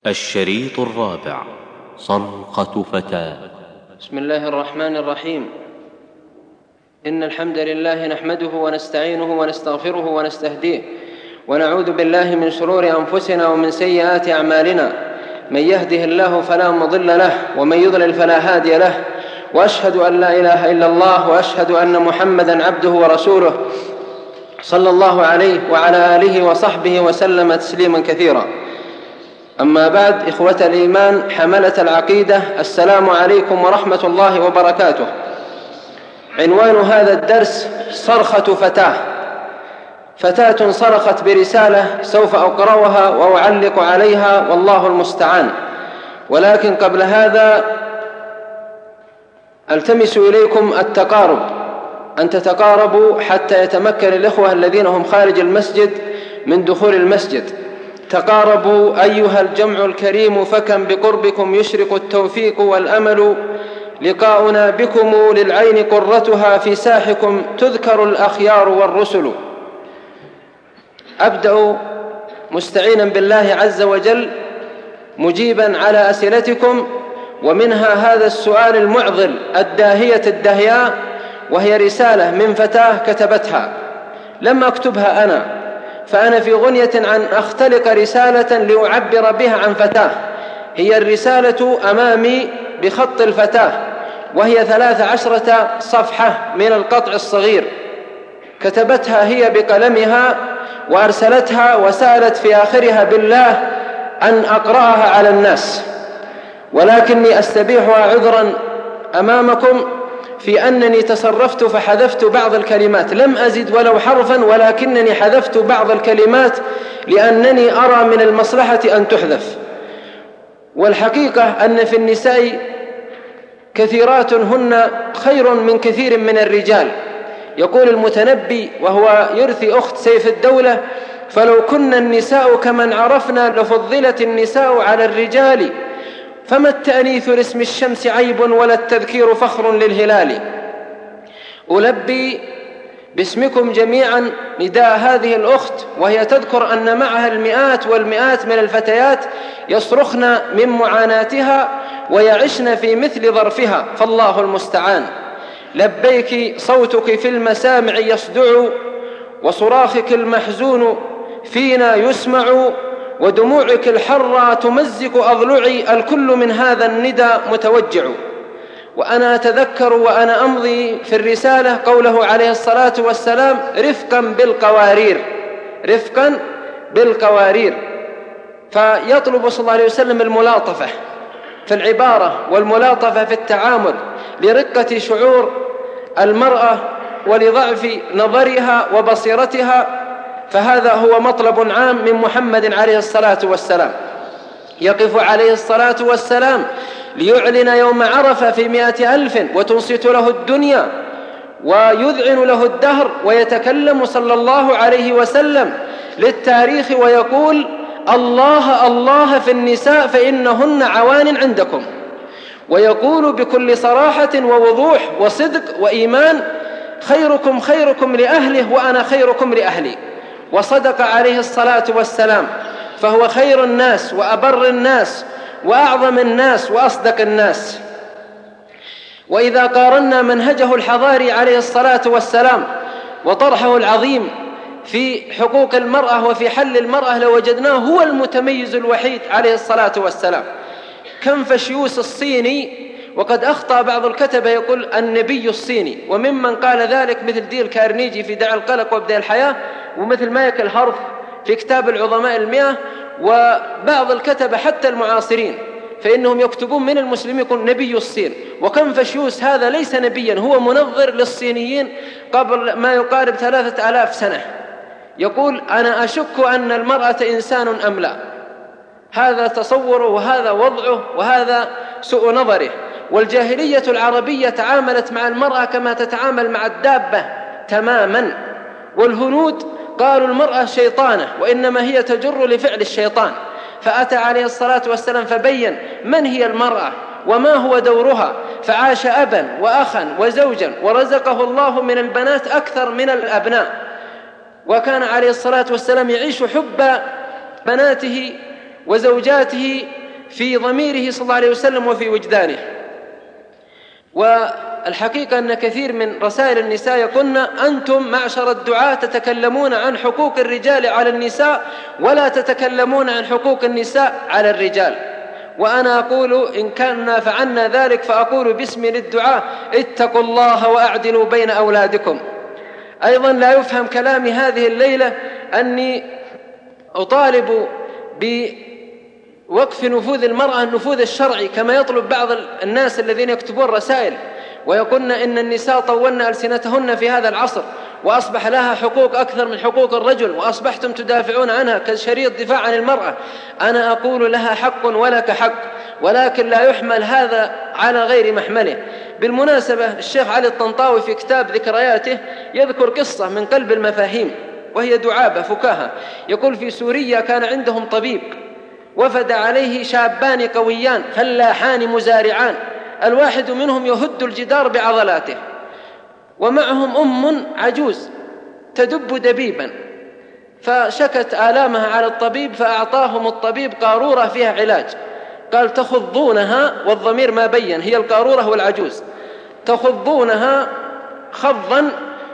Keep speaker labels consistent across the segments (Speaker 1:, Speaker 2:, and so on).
Speaker 1: الشريط الرابع: صرخة فتاة.
Speaker 2: بسم الله الرحمن الرحيم. إن الحمد لله نحمده ونستعينه ونستغفره ونستهديه، ونعوذ بالله من شرور أنفسنا ومن سيئات أعمالنا. من يهده الله فلا مضل له، ومن يضلل فلا هادي له، وأشهد أن لا إله إلا الله، وأشهد أن محمدًا عبده ورسوله، صلى الله عليه وعلى آله وصحبه وسلم تسليما كثيرا. أما بعد، إخوة الإيمان حملة العقيدة، السلام عليكم ورحمة الله وبركاته. عنوان هذا الدرس: صرخة فتاة. فتاة صرخت برسالة سوف أقرأها وأعلق عليها والله المستعان. ولكن قبل هذا ألتمس إليكم التقارب، أن تتقاربوا حتى يتمكن الإخوة الذين هم خارج المسجد من دخول المسجد. تقاربوا أيها الجمع الكريم، فكم بقربكم يشرق التوفيق والأمل. لقاؤنا بكم للعين قرتها، في ساحكم تذكر الأخيار والرسل. أبدأ مستعينا بالله عز وجل مجيبا على أسئلتكم، ومنها هذا السؤال المعضل الداهية الدهياء، وهي رسالة من فتاة كتبتها. لم أكتبها أنا، فأنا في غنية عن أختلق رسالة لأعبر بها عن فتاة. هي الرسالة أمامي بخط الفتاة، وهي 13 صفحة من القطع الصغير، كتبتها هي بقلمها وأرسلتها، وسألت في آخرها بالله أن أقرأها على الناس. ولكني أستبيحها عذرا أمامكم في أنني تصرفت فحذفت بعض الكلمات، لم أزد ولو حرفا، ولكنني حذفت بعض الكلمات لأنني أرى من المصلحة أن تحذف. والحقيقة أن في النساء كثيرات هن خير من كثير من الرجال. يقول المتنبي وهو يرثي أخت سيف الدولة: فلو كنا النساء كمن عرفنا لفضلت النساء على الرجال، فما التأنيث لاسم الشمس عيب ولا التذكير فخر للهلال. ألبي باسمكم جميعا نداء هذه الأخت، وهي تذكر أن معها المئات والمئات من الفتيات يصرخن من معاناتها ويعشن في مثل ظرفها، فالله المستعان. لبيك صوتك في المسامع يصدع، وصراخك المحزون فينا يسمع، ودموعك الحرى تمزق أضلعي، الكل من هذا الندى متوجع. وأنا أتذكر وأنا أمضي في الرسالة قوله عليه الصلاة والسلام: رفقا بالقوارير، رفقا بالقوارير. فيطلب صلى الله عليه وسلم الملاطفة في العبارة والملاطفة في التعامل، لرقة شعور المرأة ولضعف نظرها وبصيرتها. فهذا هو مطلب عام من محمد عليه الصلاة والسلام. يقف عليه الصلاة والسلام ليعلن يوم عرفة في 100,000، وتنصت له الدنيا ويذعن له الدهر، ويتكلم صلى الله عليه وسلم للتاريخ ويقول: الله الله في النساء فإنهن عوان عندكم. ويقول بكل صراحة ووضوح وصدق وإيمان: خيركم خيركم لأهله وأنا خيركم لأهلي. وصدق عليه الصلاة والسلام، فهو خير الناس وأبر الناس وأعظم الناس وأصدق الناس. وإذا قارنا منهجه الحضاري عليه الصلاة والسلام وطرحه العظيم في حقوق المرأة وفي حل المرأة، لوجدناه هو المتميز الوحيد عليه الصلاة والسلام. كنفشيوس الصيني، وقد أخطأ بعض الكتبة يقول النبي الصيني، وممن قال ذلك مثل ديل كارنيجي في دع القلق وابدأ الحياة، ومثل مايكل هارف في كتاب العظماء 100، وبعض الكتبة حتى المعاصرين فإنهم يكتبون من المسلمين يقول نبي الصين. وكنفشيوس هذا ليس نبيا، هو منظر للصينيين قبل ما يقارب 3000 سنة. يقول: أنا أشك أن المرأة إنسان أم لا. هذا تصوره وهذا وضعه وهذا سوء نظره. والجاهلية العربية تعاملت مع المرأة كما تتعامل مع الدابة تماما. والهنود قالوا المرأة شيطانة، وإنما هي تجر لفعل الشيطان. فأتى عليه الصلاة والسلام فبين من هي المرأة وما هو دورها، فعاش أبا وأخا وزوجا، ورزقه الله من البنات أكثر من الأبناء. وكان عليه الصلاة والسلام يعيش حب بناته وزوجاته في ضميره صلى الله عليه وسلم وفي وجدانه. والحقيقة أن كثير من رسائل النساء يقولن: أنتم معشر الدعاة تتكلمون عن حقوق الرجال على النساء ولا تتكلمون عن حقوق النساء على الرجال. وأنا أقول إن كنا فعلنا ذلك فأقول باسمي للدعاة: اتقوا الله وأعدلوا بين أولادكم. أيضا لا يفهم كلامي هذه الليلة أني أطالب بوقف نفوذ المرأة النفوذ الشرعي كما يطلب بعض الناس الذين يكتبون رسائل ويقولن إن النساء طولن ألسنتهن في هذا العصر وأصبح لها حقوق أكثر من حقوق الرجل وأصبحتم تدافعون عنها كشريط دفاع عن المرأة. أنا أقول لها حق ولك حق، ولكن لا يحمل هذا على غير محمله. بالمناسبة الشيخ علي الطنطاوي في كتاب ذكرياته يذكر قصة من قلب المفاهيم وهي دعابة فكاهة. يقول: في سوريا كان عندهم طبيب وفد عليه شابان قويان فلاحان مزارعان، الواحد منهم يهد الجدار بعضلاته، ومعهم أم عجوز تدب دبيبا، فشكت آلامها على الطبيب فأعطاهم الطبيب قارورة فيها علاج. قال: تخضونها، والضمير ما بين، هي القارورة والعجوز، تخضونها خضا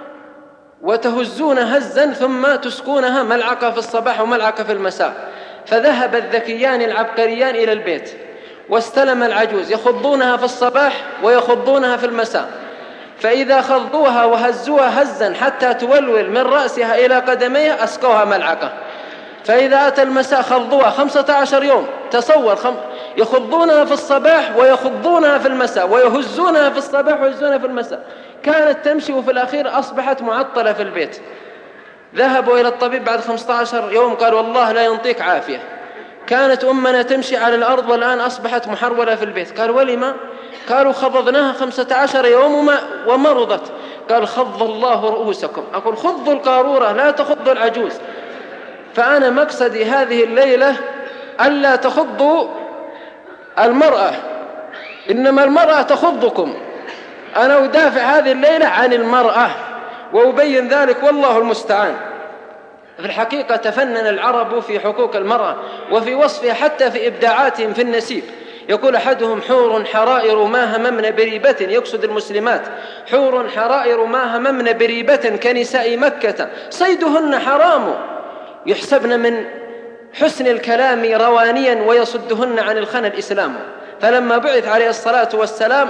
Speaker 2: وتهزون هزا ثم تسكونها ملعقة في الصباح وملعقة في المساء. فذهب الذكيان العبقريان إلى البيت واستلم العجوز يخضونها في الصباح ويخضونها في المساء، فإذا خضوها وهزوها هزا حتى تولول من رأسها إلى قدميها أسقوها ملعقة. فإذا أتى المساء خضوها 15 يوم. تصور، يخضونها في الصباح ويخضونها في المساء ويهزونها في الصباح ويهزونها في المساء. كانت تمشي وفي الأخير أصبحت معطلة في البيت. ذهبوا إلى الطبيب بعد 15 يوم قال: والله لا ينطيك عافية، كانت أمنا تمشي على الأرض والآن أصبحت محرولة في البيت. قال: ولما؟ قالوا: خضضناها 15 يوم ومرضت. قال: خض الله رؤوسكم. أقول: خضوا القارورة لا تخضوا العجوز. فأنا مقصدي هذه الليلة ألا تخضوا المرأة، إنما المرأة تخضكم. أنا أدافع هذه الليلة عن المرأة وأبين ذلك والله المستعان. في الحقيقة تفنن العرب في حقوق المرأة وفي وصفها حتى في إبداعاتهم في النسيب. يقول أحدهم: حور حرائر ما هممن بريبة، يقصد المسلمات، حور حرائر ما هممن بريبة كنساء مكة صيدهن حرام، يحسبن من حسن الكلام روانيا ويصدهن عن الخنا الإسلام. فلما بعث عليه الصلاة والسلام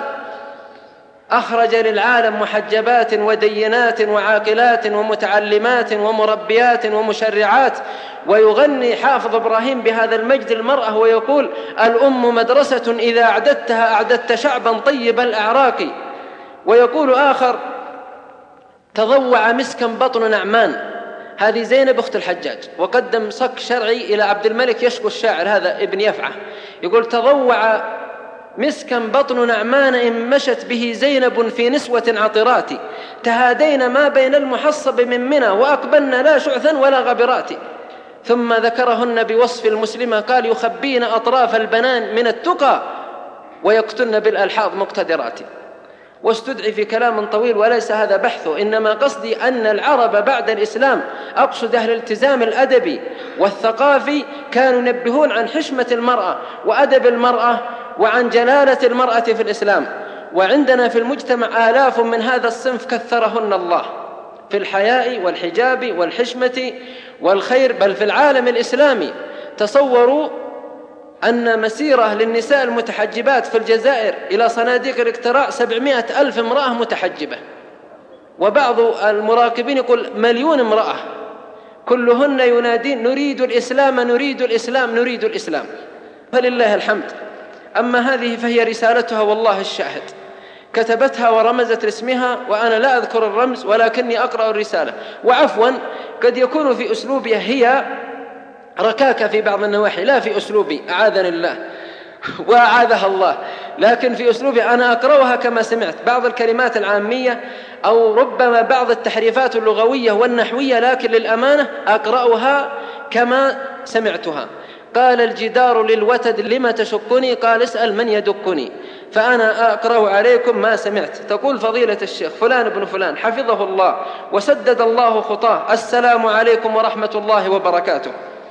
Speaker 2: أخرج للعالم محجبات ودينات وعاقلات ومتعلمات ومربيات ومشرعات. ويغني حافظ إبراهيم بهذا المجد المرأة ويقول: الأم مدرسة إذا أعددتها أعددت شعبا طيب الأعراق. ويقول آخر: تضوع مسكا بطن نعمان. هذه زينب أخت الحجاج، وقدم صك شرعي إلى عبد الملك يشكو الشاعر هذا ابن يفعة، يقول: تضوع مسكا بطن نعمان إن مشت به زينب في نسوة عطرات، تهادين ما بين المحصب من منى وأقبلن لا شعثا ولا غبرات. ثم ذكرهن بوصف المسلمة قال: يخبين أطراف البنان من التقى ويقتلن بالألحاظ مقتدرات. واستدعي في كلام طويل وليس هذا بحثه، إنما قصدي أن العرب بعد الإسلام، أقصد أهل الالتزام الأدبي والثقافي، كانوا ينبهون عن حشمة المرأة وأدب المرأة وعن جلالة المرأة في الإسلام. وعندنا في المجتمع آلاف من هذا الصنف كثرهن الله في الحياء والحجاب والحشمة والخير، بل في العالم الإسلامي. تصوروا أن مسيرة للنساء المتحجبات في الجزائر إلى صناديق الاقتراع 700,000 امرأة متحجبة، وبعض المراقبين يقول 1,000,000 امرأة، كلهن ينادين: نريد الإسلام نريد الإسلام نريد الإسلام. فلله الحمد. أما هذه فهي رسالتها والله الشاهد، كتبتها ورمزت لاسمها، وأنا لا أذكر الرمز ولكني أقرأ الرسالة. وعفوا قد يكون في أسلوبها هي ركاكة في بعض النواحي، لا في أسلوبي أعاذني الله وأعاذها الله، لكن في أسلوبي أنا أقرأها كما سمعت، بعض الكلمات العامية أو ربما بعض التحريفات اللغوية والنحوية، لكن للأمانة أقرأها كما سمعتها. قال الجدار للوتد: لما تشقني؟ قال: اسأل من يدقني. فأنا أقرأ عليكم ما سمعت. تقول فضيلة الشيخ فلان بن فلان حفظه الله وسدد الله خطاه: السلام عليكم ورحمة الله وبركاته.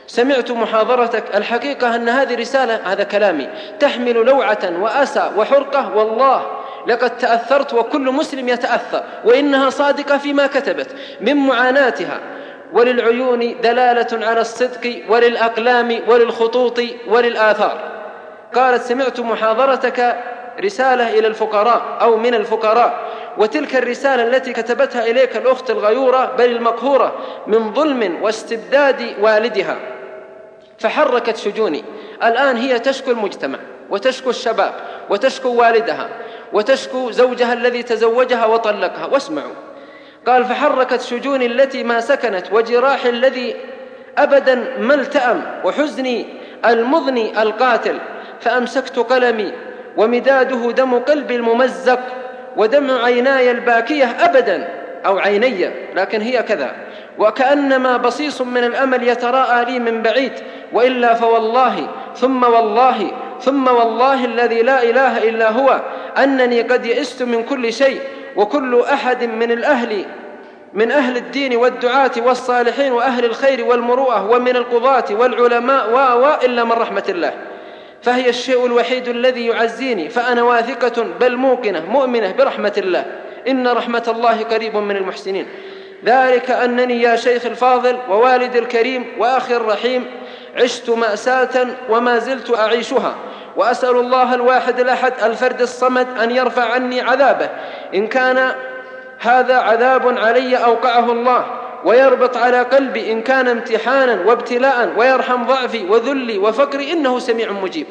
Speaker 2: سمعت محاضرتك، الحقيقة أن هذه رسالة، هذا كلامي، تحمل لوعة وأسى وحرقة، والله لقد تأثرت وكل مسلم يتأثر، وإنها صادقة فيما كتبت من معاناتها، وللعيون دلالة على الصدق، وللأقلام وللخطوط وللآثار. قالت: سمعت محاضرتك رسالة إلى الفقراء أو من الفقراء، وتلك الرسالة التي كتبتها إليك الأخت الغيورة بل المقهورة من ظلم واستبداد والدها فحركت شجوني. الآن هي تشكو المجتمع وتشكو الشباب وتشكو والدها وتشكو زوجها الذي تزوجها وطلقها. واسمعوا، قال: فحركت شجوني التي ما سكنت، وجراحي الذي أبدا ما التأم، وحزني المضني القاتل، فأمسكت قلمي ومداده دم قلبي الممزق، ودمع عيناي الباكية أبدا، أو عيني، لكن هي كذا، وكأنما بصيص من الأمل يتراءى لي من بعيد، وإلا فوالله ثم والله ثم والله الذي لا إله إلا هو أنني قد يئست من كل شيء، وكل أحد من أهل الدين والدعاة والصالحين وأهل الخير والمروءة ومن القضاة والعلماء إلا من رحمة الله، فهي الشيء الوحيد الذي يعزيني، فأنا واثقة بل موقنة مؤمنة برحمة الله، إن رحمة الله قريب من المحسنين. ذلك أنني يا شيخ الفاضل ووالد الكريم وأخي الرحيم عشت مأساة وما زلت أعيشها، وأسأل الله الواحد الأحد الفرد الصمد أن يرفع عني عذابه، إن كان هذا عذاب علي أوقعه الله، ويربط على قلبي إن كان امتحانا وابتلاء، ويرحم ضعفي وذلي وفقري، إنه سميع مجيب.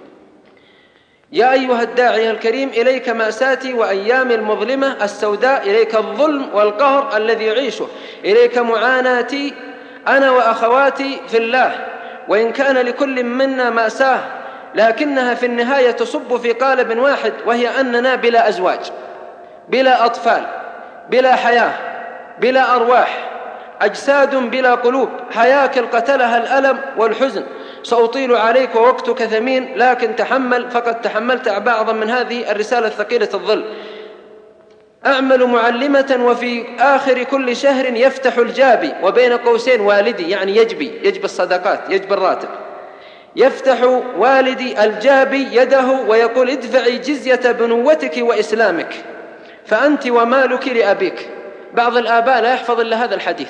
Speaker 2: يا أيها الداعي الكريم، إليك مأساتي وأيامي المظلمة السوداء، إليك الظلم والقهر الذي يعيشه، إليك معاناتي أنا وأخواتي في الله، وإن كان لكل منا مأساة لكنها في النهاية تصب في قالب واحد، وهي أننا بلا أزواج، بلا أطفال، بلا حياة، بلا أرواح، أجساد بلا قلوب، هياكل قتلها الألم والحزن. سأطيل عليك ووقتك ثمين، لكن تحمل، فقد تحملت بعضا من هذه الرسالة الثقيلة الظل. أعمل معلمة، وفي آخر كل شهر يفتح الجابي، وبين قوسين والدي، يعني يجبي الصدقات، يجبي الراتب، يفتح والدي الجابي يده ويقول: ادفعي جزية بنوتك وإسلامك، فأنت ومالك لأبيك. بعض الآباء لا يحفظ إلا هذا الحديث،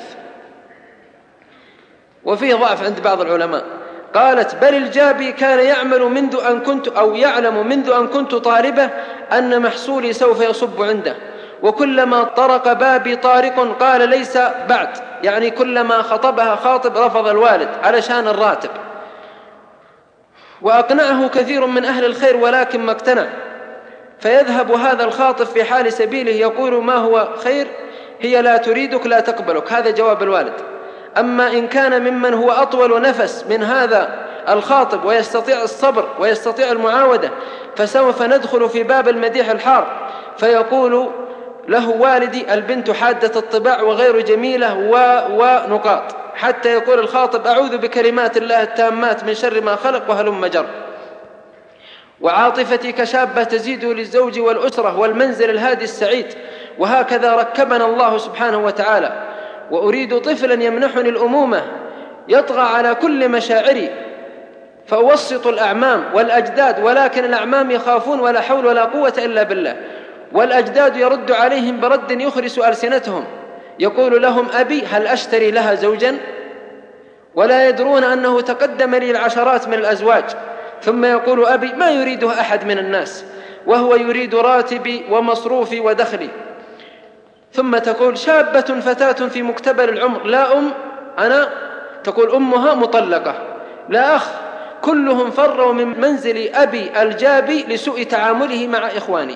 Speaker 2: وفيه ضعف عند بعض العلماء. قالت: بل الجابي كان يعلم منذ أن كنت طالبة أن محصولي سوف يصب عنده، وكلما طرق بابي طارق قال ليس بعد، يعني كلما خطبها خاطب رفض الوالد علشان الراتب. وأقنعه كثير من أهل الخير ولكن ما اقتنع، فيذهب هذا الخاطب في حال سبيله يقول: ما هو خير؟ هي لا تريدك لا تقبلك. هذا جواب الوالد. أما إن كان ممن هو أطول نفس من هذا الخاطب ويستطيع الصبر ويستطيع المعاودة، فسوف ندخل في باب المديح الحار، فيقول له والدي: البنت حادة الطباع وغير جميلة ونقاط، حتى يقول الخاطب: أعوذ بكلمات الله التامات من شر ما خلق وهلم جر. وعاطفتي كشابة تزيد للزوج والأسرة والمنزل الهادي السعيد، وهكذا ركبنا الله سبحانه وتعالى. وأريد طفلا يمنحني الأمومة يطغى على كل مشاعري، فأوسط الأعمام والأجداد، ولكن الأعمام يخافون ولا حول ولا قوة إلا بالله، والأجداد يرد عليهم برد يخرس ألسنتهم، يقول لهم: أبي هل أشتري لها زوجا؟ ولا يدرون أنه تقدم لي العشرات من الأزواج. ثم يقول: أبي ما يريده أحد من الناس، وهو يريد راتبي ومصروفي ودخلي. ثم تقول: شابة فتاة في مقتبل العمر لا أم، أنا تقول أمها مطلقة، لا أخ، كلهم فروا من منزل أبي الجابي لسوء تعامله مع إخواني،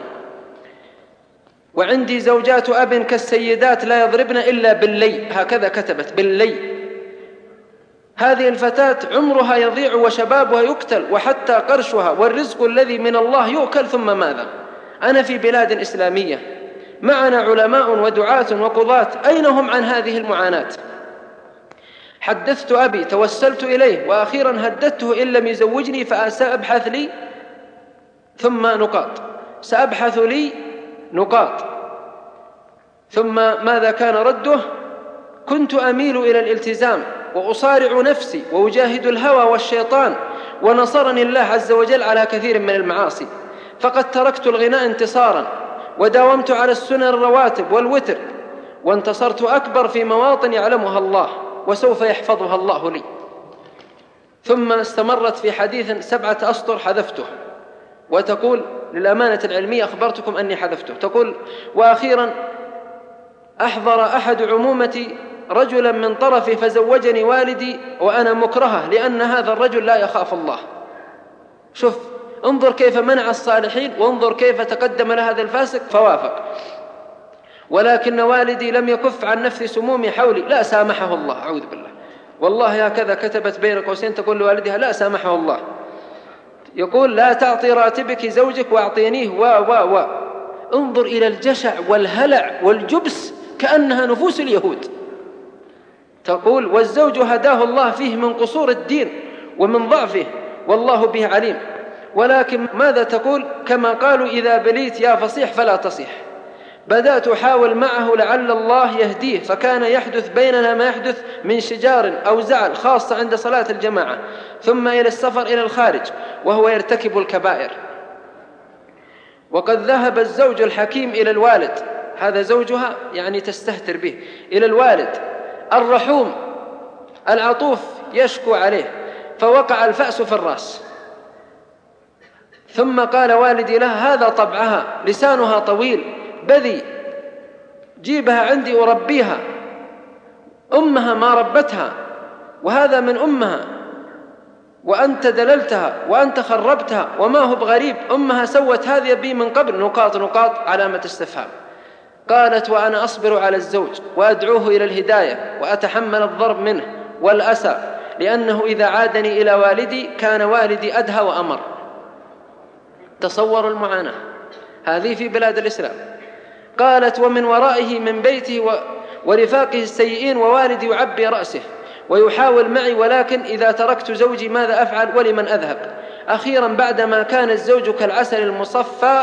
Speaker 2: وعندي زوجات أب كالسيدات لا يضربن إلا باللي، هكذا كتبت باللي. هذه الفتاة عمرها يضيع وشبابها يقتل، وحتى قرشها والرزق الذي من الله يؤكل، ثم ماذا؟ أنا في بلاد إسلامية معنا علماء ودعاة وقضاة، أين هم عن هذه المعاناة؟ حدثت أبي، توسلت إليه، وأخيرا هددته إن لم يزوجني فسأبحث لي، ثم نقاط، سأبحث لي نقاط. ثم ماذا كان رده؟ كنت أميل إلى الالتزام، وأصارع نفسي وأجاهد الهوى والشيطان، ونصرني الله عز وجل على كثير من المعاصي، فقد تركت الغناء انتصارا، وداومت على السنن الرواتب والوتر، وانتصرت أكبر في مواطن يعلمها الله وسوف يحفظها الله لي. ثم استمرت في حديث 7 أسطر حذفته، وتقول للأمانة العلمية أخبرتكم أني حذفته. تقول: وأخيرا أحضر أحد عمومتي رجلا من طرفي فزوجني والدي وأنا مكرهة لأن هذا الرجل لا يخاف الله. شوف، انظر كيف منع الصالحين، وانظر كيف تقدم لهذا الفاسق فوافق. ولكن والدي لم يكف عن نفث سمومي حولي، لا سامحه الله، أعوذ بالله، والله هكذا كتبت بين قوسين تقول لوالدها لا سامحه الله. يقول: لا تعطي راتبك زوجك واعطينيه انظر إلى الجشع والهلع والجبس كأنها نفوس اليهود. تقول: والزوج هداه الله فيه من قصور الدين ومن ضعفه والله به عليم. ولكن ماذا تقول؟ كما قالوا: إذا بليت يا فصيح فلا تصيح. بدأت أحاول معه لعل الله يهديه، فكان يحدث بيننا ما يحدث من شجار أو زعل، خاصة عند صلاة الجماعة، ثم إلى السفر إلى الخارج وهو يرتكب الكبائر. وقد ذهب الزوج الحكيم إلى الوالد، هذا زوجها يعني تستهتر به، إلى الوالد الرحوم العطوف يشكو عليه، فوقع الفأس في الرأس. ثم قال والدي لها: هذا طبعها، لسانها طويل بذي، جيبها عندي أربيها، أمها ما ربتها، وهذا من أمها، وأنت دللتها وأنت خربتها، وما هو بغريب، أمها سوت هذه بي من قبل. نقاط علامة استفهام. قالت: وأنا أصبر على الزوج وأدعوه إلى الهداية وأتحمل الضرب منه والأسى، لأنه إذا عادني إلى والدي كان والدي أدهى وأمر. تصوروا المعاناة هذه في بلاد الإسلام. قالت: ومن ورائه من بيته ورفاقه السيئين، ووالدي يعبي رأسه ويحاول معي، ولكن إذا تركت زوجي ماذا أفعل ولمن أذهب؟ أخيرا بعدما كان الزوج كالعسل المصفى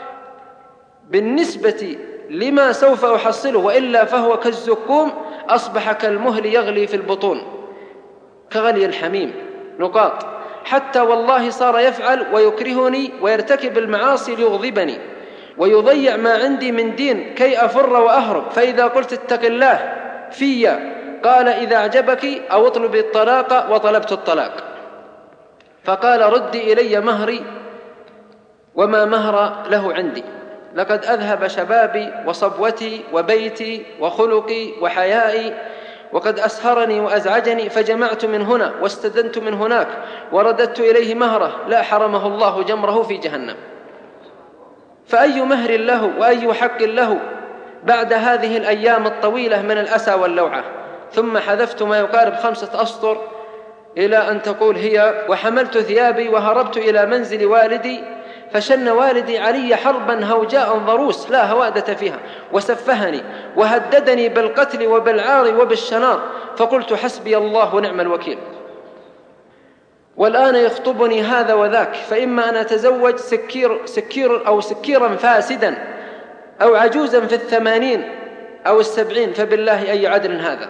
Speaker 2: بالنسبة لما سوف أحصله، وإلا فهو كالزقوم، أصبح كالمهل يغلي في البطون كغلي الحميم. حتى والله صار يفعل ويكرهني ويرتكب المعاصي ليغضبني، ويضيع ما عندي من دين كي أفر وأهرب. فإذا قلت اتق الله فيا قال: إذا أعجبك أو اطلبي الطلاق، وطلبت الطلاق. فقال: ردي إلي مهري وما مهر له عندي، لقد أذهب شبابي وصبوتي وبيتي وخلقي وحيائي، وقد أسهرني وأزعجني، فجمعت من هنا واستدنت من هناك ورددت إليه مهره، لا حرمه الله جمره في جهنم. فأي مهر له وأي حق له بعد هذه الأيام الطويلة من الأسى واللوعة؟ ثم حذفت ما يقارب 5 أسطر إلى أن تقول هي: وحملت ثيابي وهربت إلى منزل والدي، فشن والدي علي حربا هوجاء ضروس لا هوادة فيها، وسفهني وهددني بالقتل وبالعار وبالشنار، فقلت: حسبي الله ونعم الوكيل. والآن يخطبني هذا وذاك، فإما أن أتزوج سكيرا فاسدا، أو عجوزا في 80 أو 70، فبالله أي عدل هذا؟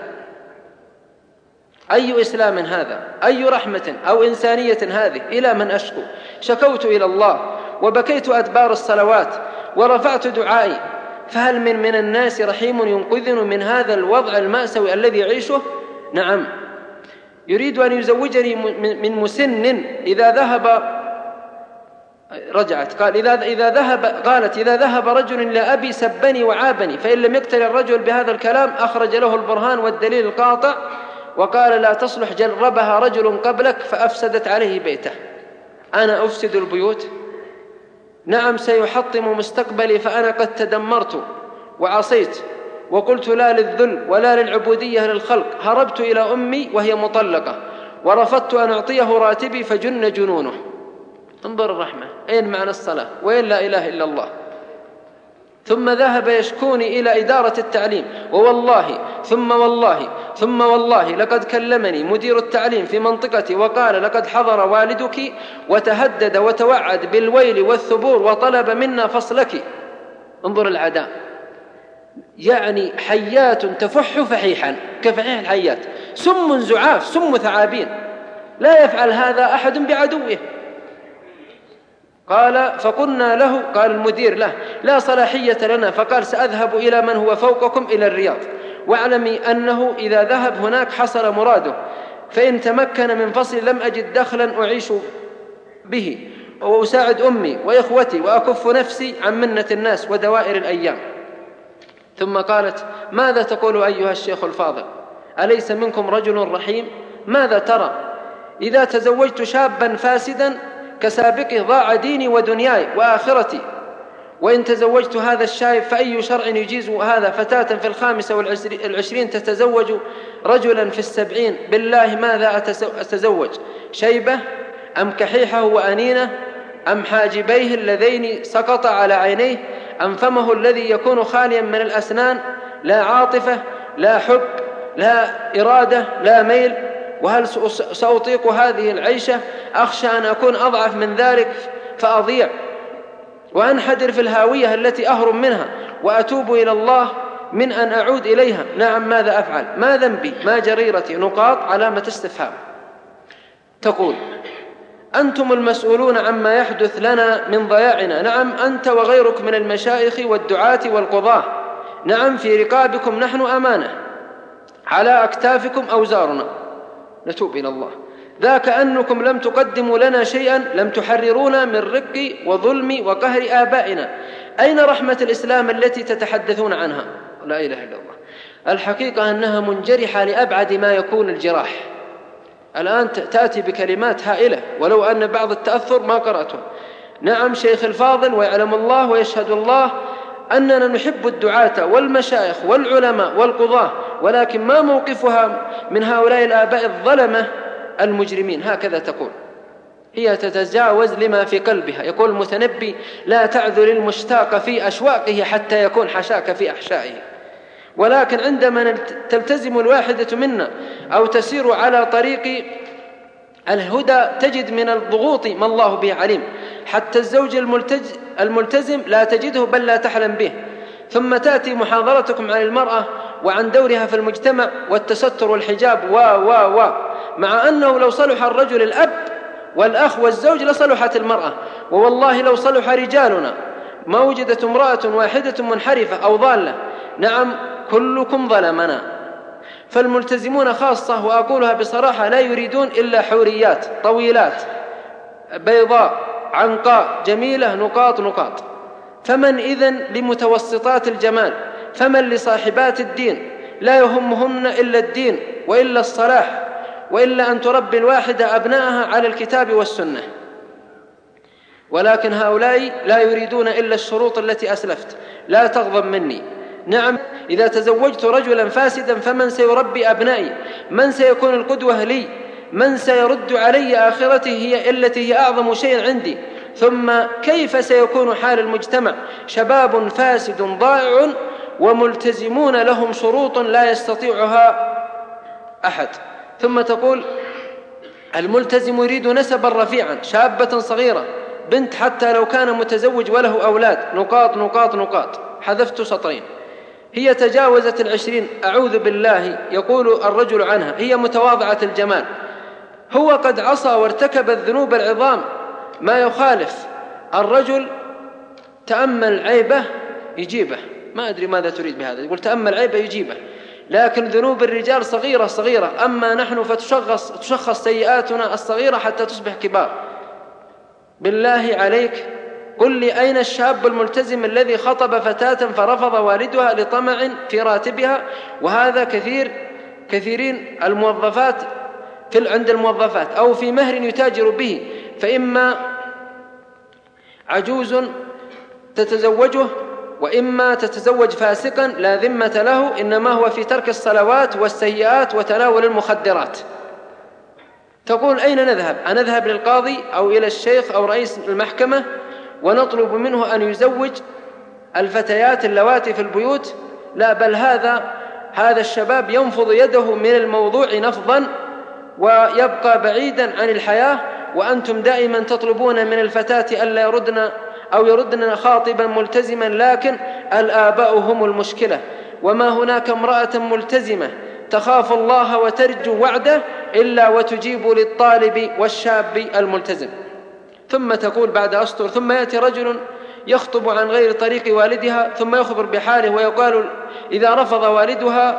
Speaker 2: أي إسلام هذا؟ أي رحمة أو إنسانية هذه؟ إلى من أشكو؟ شكوت إلى الله وبكيت أدبار الصلوات ورفعت دعائي، فهل من الناس رحيم ينقذني من هذا الوضع المأساوي الذي يعيشه؟ نعم، يريد أن يزوجني من مسن إذا ذهب. رجعت قالت: إذا ذهب رجل إلى أبي سبني وعابني، فإن لم يقتل الرجل بهذا الكلام أخرج له البرهان والدليل القاطع، وقال: لا تصلح، جربها رجل قبلك فأفسدت عليه بيته. أنا أفسد البيوت؟ نعم، سيحطم مستقبلي، فأنا قد تدمرت وعصيت وقلت لا للذل ولا للعبودية للخلق. هربت إلى أمي وهي مطلقة، ورفضت أن أعطيه راتبي فجن جنونه. انظر الرحمة، أين معنى الصلاة؟ وين لا إله إلا الله؟ ثم ذهب يشكوني إلى إدارة التعليم، ووالله ثم والله لقد كلمني مدير التعليم في منطقتي وقال: لقد حضر والدك وتهدد وتوعد بالويل والثبور وطلب منا فصلك. انظر العداء، يعني حيات تفح فحيحا كفحيح الحيات، سم زعاف، سم ثعابين، لا يفعل هذا أحد بعدوه. قال فقلنا له، قال المدير له: لا صلاحية لنا. فقال: سأذهب إلى من هو فوقكم إلى الرياض، واعلمي أنه إذا ذهب هناك حصل مراده، فإن تمكن من فصل لم أجد دخلا أعيش به، وأساعد أمي وإخوتي وأكف نفسي عن منة الناس ودوائر الأيام. ثم قالت: ماذا تقول أيها الشيخ الفاضل؟ أليس منكم رجل رحيم؟ ماذا ترى؟ إذا تزوجت شابا فاسدا كسابقه ضاع ديني ودنياي وآخرتي، وإن تزوجت هذا الشايب فأي شرع يجيز هذا؟ فتاة في 25 تتزوج رجلا في 70، بالله ماذا أتزوج؟ شيبة أم كحيحه وأنينه أم حاجبيه اللذين سقط على عينيه أم فمه الذي يكون خاليا من الأسنان؟ لا عاطفة، لا حب، لا إرادة، لا ميل. وهل سأطيق هذه العيشة؟ أخشى أن أكون أضعف من ذلك فأضيع وأنحدر في الهاوية التي أهرب منها وأتوب إلى الله من أن أعود إليها. نعم، ماذا أفعل؟ ما ذنبي؟ ما جريرتي؟ نقاط علامة استفهام. تقول: أنتم المسؤولون عما يحدث لنا من ضياعنا. نعم، أنت وغيرك من المشايخ والدعاة والقضاة. نعم، في رقابكم نحن أمانة، على أكتافكم أوزارنا، نتوب إلى الله. ذاك أنكم لم تقدموا لنا شيئا، لم تحررونا من رق وظلم وقهر آبائنا. أين رحمة الإسلام التي تتحدثون عنها؟ لا إله إلا الله. الحقيقة أنها منجرحة لأبعد ما يكون الجراح. الآن تأتي بكلمات هائلة، ولو أن بعض التأثر ما قرأته. نعم شيخ الفاضل، ويعلم الله ويشهد الله أننا نحب الدعاة والمشايخ والعلماء والقضاة، ولكن ما موقفها من هؤلاء الآباء الظلمة المجرمين؟ هكذا تقول. هي تتجاوز لما في قلبها. يقول المتنبي: لا تعذر المشتاق في أشواقه حتى يكون حشاك في أحشائه. ولكن عندما تلتزم الواحدة منا أو تسير على طريق الهدى تجد من الضغوط ما الله به عليم. حتى الزوج الملتزم لا تجده، بل لا تحلم به. ثم تأتي محاضرتكم عن المرأة وعن دورها في المجتمع والتستر والحجاب مع أنه لو صلح الرجل الأب والأخ والزوج لصلحت المرأة. ووالله لو صلح رجالنا ما وجدت امرأة واحدة منحرفة أو ضالة. نعم، كلكم ظلمنا. فالملتزمون خاصة، وأقولها بصراحة، لا يريدون إلا حوريات طويلات بيضاء عنقاء جميلة نقاط. فمن إذن لمتوسطات الجمال؟ فمن لصاحبات الدين لا يهمهن إلا الدين وإلا الصلاح وإلا أن تربي الواحدة أبنائها على الكتاب والسنة. ولكن هؤلاء لا يريدون إلا الشروط التي أسلفت. لا تغضب مني. نعم، إذا تزوجت رجلا فاسدا فمن سيربي أبنائي؟ من سيكون القدوة لي؟ من سيرد علي آخرتي هي التي هي أعظم شيء عندي؟ ثم كيف سيكون حال المجتمع؟ شباب فاسد ضائع وملتزمون لهم شروط لا يستطيعها أحد. ثم تقول: الملتزم يريد نسبا رفيعا، شابة صغيرة، بنت حتى لو كان متزوج وله أولاد، نقاط. حذفت سطرين. هي تجاوزت 20، أعوذ بالله، يقول الرجل عنها: هي متواضعة الجمال. هو قد عصى وارتكب الذنوب العظام ما يخالف. الرجل تأمل عيبه يجيبه. ما أدري ماذا تريد بهذا. يقول تأمل عيبه يجيبه. لكن ذنوب الرجال صغيرة، أما نحن فتشخص سيئاتنا الصغيرة حتى تصبح كبار. بالله عليك قل لي أين الشاب الملتزم الذي خطب فتاة فرفض والدها لطمع في راتبها؟ وهذا كثيرين الموظفات عند الموظفات أو في مهر يتاجر به، فإما عجوز تتزوجه وإما تتزوج فاسقا لا ذمة له، إنما هو في ترك الصلوات والسيئات وتناول المخدرات. تقول: أين نذهب؟ أنذهب للقاضي أو إلى الشيخ أو رئيس المحكمة ونطلب منه أن يزوج الفتيات اللواتي في البيوت؟ لا، بل هذا الشباب ينفض يده من الموضوع نفضا ويبقى بعيدا عن الحياة، وأنتم دائما تطلبون من الفتاة ألا يردن خاطبا ملتزما، لكن الآباء هم المشكلة. وما هناك امرأة ملتزمة تخاف الله وترجو وعده إلا وتجيب للطالب والشاب الملتزم. ثم تقول بعد أسطر: ثم يأتي رجل يخطب عن غير طريق والدها ثم يخبر بحاله ويقال إذا رفض والدها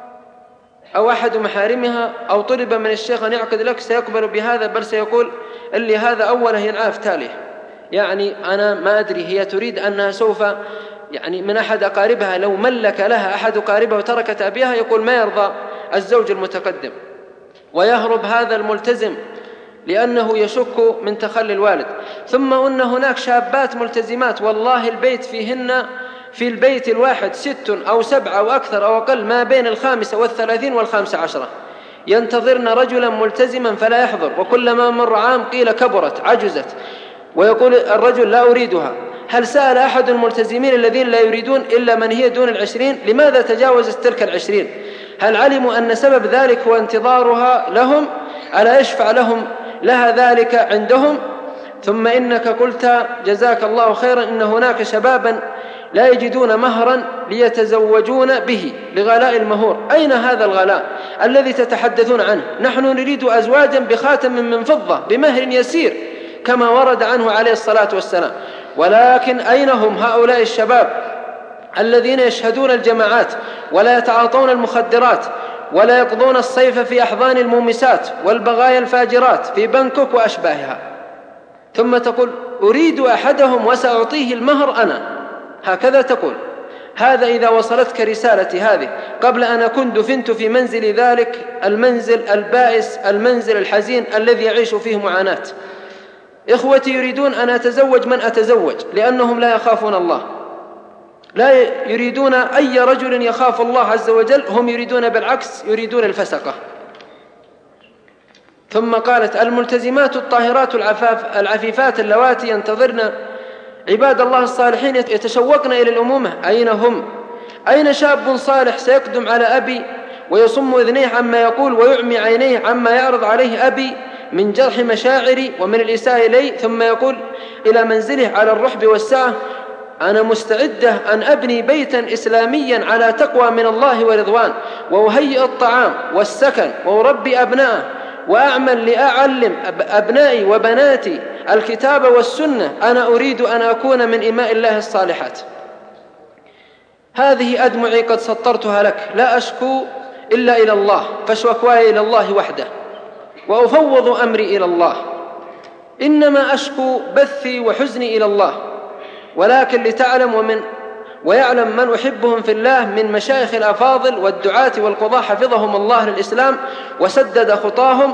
Speaker 2: أو أحد محارمها أو طلب من الشيخ أن يعقد لك سيقبل بهذا، بل سيقول اللي هذا أوله ينعاف تاليه. يعني أنا ما أدري، هي تريد أنها سوف من أحد أقاربها لو ملك لها أحد أقاربها وتركت أبيها يقول ما يرضى الزوج المتقدم، ويهرب هذا الملتزم لأنه يشك من تخلي الوالد. ثم أن هناك شابات ملتزمات والله البيت فيهن في البيت الواحد 6 أو 7 أو أكثر أو أقل ما بين 35 و15 ينتظرن رجلا ملتزما فلا يحضر، وكلما مر عام قيل كبرت عجزت، ويقول الرجل لا أريدها. هل سأل أحد الملتزمين الذين لا يريدون إلا من هي دون 20 لماذا تجاوزت تلك 20؟ هل علموا أن سبب ذلك هو انتظارها لهم؟ ألا يشفع لها ذلك عندهم؟ ثم إنك قلت جزاك الله خيرا إن هناك شبابا لا يجدون مهرا ليتزوجون به لغلاء المهور. أين هذا الغلاء الذي تتحدثون عنه؟ نحن نريد أزواجا بخاتم من فضة بمهر يسير كما ورد عنه عليه الصلاة والسلام. ولكن أين هم هؤلاء الشباب الذين يشهدون الجماعات ولا يتعاطون المخدرات ولا يقضون الصيف في أحضان المومسات والبغايا الفاجرات في بانكوك وأشباهها، ثم تقول أريد أحدهم وسأعطيه المهر أنا، هكذا تقول. هذا إذا وصلتك رسالتي هذه قبل أن أكون دفنت في منزل ذلك المنزل البائس، المنزل الحزين الذي يعيش فيه معاناة. إخوتي يريدون أن أتزوج من أتزوج لأنهم لا يخافون الله، لا يريدون أي رجل يخاف الله عز وجل، هم يريدون بالعكس، يريدون الفسقة. ثم قالت الملتزمات الطاهرات العفيفات اللواتي ينتظرن عباد الله الصالحين يتشوقن إلى الأمومة، أين هم؟ أين شاب صالح سيقدم على أبي ويصم أذنيه عما يقول ويعمي عينيه عما يعرض عليه أبي من جرح مشاعري ومن الإساءة إلي، ثم يقول إلى منزله على الرحب والسعة أنا مستعدة أن أبني بيتا إسلاميا على تقوى من الله ورضوان، وأهيئ الطعام والسكن وأربي أبناءه وأعمل لأعلم أبنائي وبناتي الكتاب والسنة. أنا أريد أن أكون من إماء الله الصالحات. هذه أدمعي قد سطرتها لك، لا أشكو إلا إلى الله، فشكواي إلى الله وحده وأفوض أمري إلى الله. إنما أشكو بثي وحزني إلى الله، ولكن لتعلم ويعلم من أحبهم في الله من مشايخ الأفاضل والدعاة والقضاة حفظهم الله للإسلام وسدد خطاهم.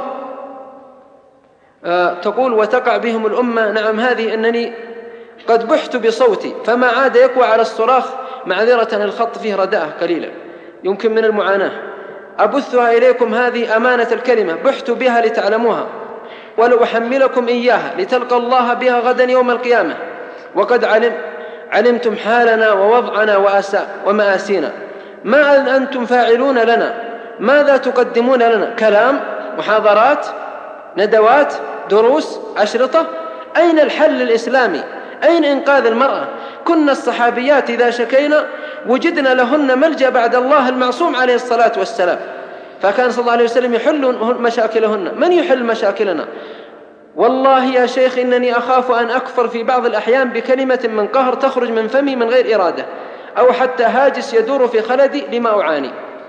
Speaker 2: تقول وتقع بهم الأمة. نعم، هذه أنني قد بحت بصوتي فما عاد يقوى على الصراخ، معذرة الخط فيه رداءة قليلا يمكن من المعاناة. أبثها إليكم هذه أمانة الكلمة، بحت بها لتعلموها ولو أحملكم إياها لتلقى الله بها غدا يوم القيامة. وقد علمتم حالنا ووضعنا ومآسينا. ما أنتم فاعلون لنا؟ ماذا تقدمون لنا؟ كلام، محاضرات، ندوات، دروس، أشرطة؟ أين الحل الإسلامي؟ أين إنقاذ المرأة؟ كنا الصحابيات إذا شكينا وجدنا لهن ملجأ بعد الله المعصوم عليه الصلاة والسلام، فكان صلى الله عليه وسلم يحل مشاكلهن. من يحل مشاكلنا؟ والله يا شيخ إنني أخاف أن أكفر في بعض الأحيان بكلمة من قهر تخرج من فمي من غير إرادة، أو حتى هاجس يدور في خلدي لما أعاني.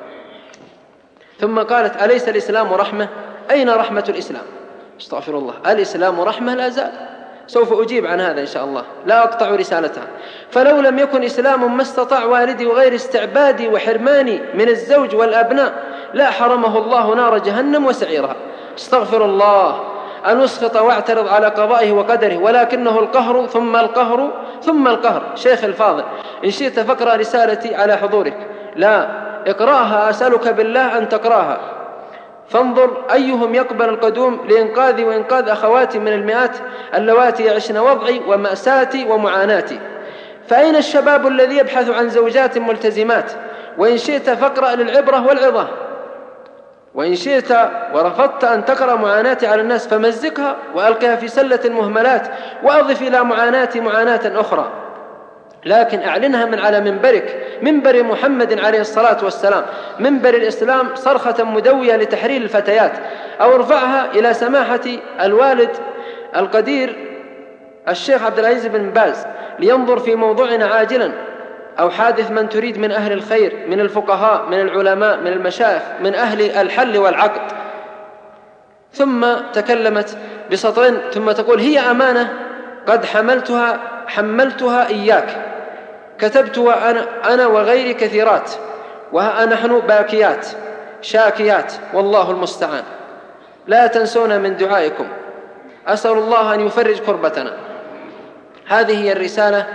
Speaker 2: ثم قالت أليس الإسلام رحمة؟ أين رحمة الإسلام؟ استغفر الله، الإسلام رحمة لا زال. سوف أجيب عن هذا إن شاء الله، لا أقطع رسالتها. فلو لم يكن إسلام ما استطاع والدي وغير استعبادي وحرماني من الزوج والأبناء لا حرمه الله نار جهنم وسعيرها. استغفر الله أن أسخط واعترض على قضائه وقدره، ولكنه القهر ثم القهر ثم القهر. شيخ الفاضل إن شئت فاقرأ رسالتي على حضورك، لا اقرأها، أسألك بالله أن تقرأها، فانظر أيهم يقبل القدوم لإنقاذي وإنقاذ أخواتي من المئات اللواتي يعشن وضعي ومأساتي ومعاناتي. فأين الشباب الذي يبحث عن زوجات ملتزمات؟ وإن شئت فاقرأ للعبرة والعظة، وإن شئت ورفضت أن تقرأ معاناتي على الناس فمزقها وألقها في سلة المهملات وأضف إلى معاناتي معاناة أخرى. لكن أعلنها من على منبرك، منبر محمد عليه الصلاة والسلام، منبر الإسلام، صرخة مدوية لتحرير الفتيات، أو ارفعها إلى سماحة الوالد القدير الشيخ عبد العزيز بن باز لينظر في موضوعنا عاجلا، أو حادث من تريد من أهل الخير، من الفقهاء، من العلماء، من المشايخ، من أهل الحل والعقد. ثم تكلمت بسطرين ثم تقول: هي أمانة قد حملتها إياك، كتبت أنا وغيري كثيرات، ونحن باكيات شاكيات، والله المستعان، لا تنسونا من دعائكم، أسأل الله أن يفرج كربتنا. هذه هي الرسالة،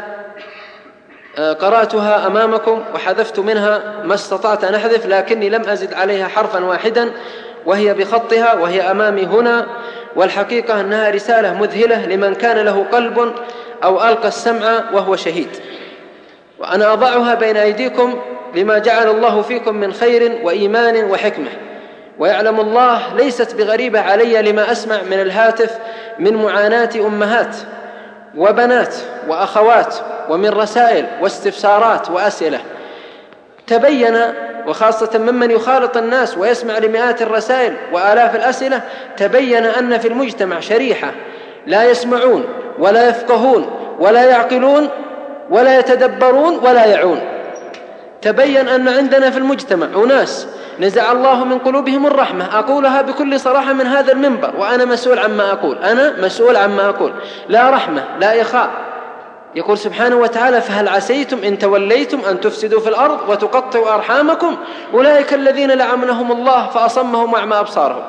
Speaker 2: قرأتها أمامكم وحذفت منها ما استطعت أن أحذف، لكني لم أزد عليها حرفا واحدا، وهي بخطها وهي أمامي هنا. والحقيقة أنها رسالة مذهلة لمن كان له قلب أو ألقى السمع وهو شهيد. وأنا أضعها بين أيديكم لما جعل الله فيكم من خير وإيمان وحكمة، ويعلم الله ليست بغريبة علي لما أسمع من الهاتف من معاناة أمهات وبنات وأخوات، ومن رسائل واستفسارات وأسئلة. تبين، وخاصة ممن يخالط الناس ويسمع لمئات الرسائل وآلاف الأسئلة، تبين أن في المجتمع شريحة لا يسمعون ولا يفقهون ولا يعقلون ولا يتدبرون ولا يعون. تبين أن عندنا في المجتمع أناس نزع الله من قلوبهم الرحمة، أقولها بكل صراحة من هذا المنبر، وأنا مسؤول عما أقول، لا رحمة لا إخاء. يقول سبحانه وتعالى: فهل عسيتم إن توليتم أن تفسدوا في الأرض وتقطعوا أرحامكم أولئك الذين لعنهم الله فأصمهم وأعمى أبصارهم.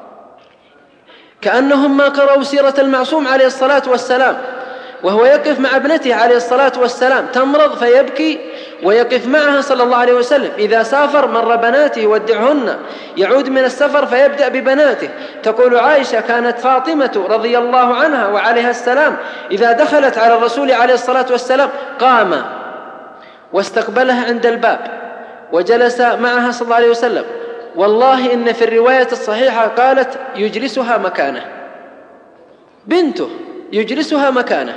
Speaker 2: كأنهم ما قرأوا سيرة المعصوم عليه الصلاة والسلام، وهو يقف مع ابنته عليه الصلاة والسلام تمرض فيبكي ويقف معها صلى الله عليه وسلم. إذا سافر مر بناته يودعهن، يعود من السفر فيبدأ ببناته. تقول عائشة: كانت فاطمة رضي الله عنها وعليها السلام إذا دخلت على الرسول عليه الصلاة والسلام قام واستقبلها عند الباب وجلس معها صلى الله عليه وسلم. والله إن في الرواية الصحيحة قالت: يجلسها مكانه، بنته يجلسها مكانه.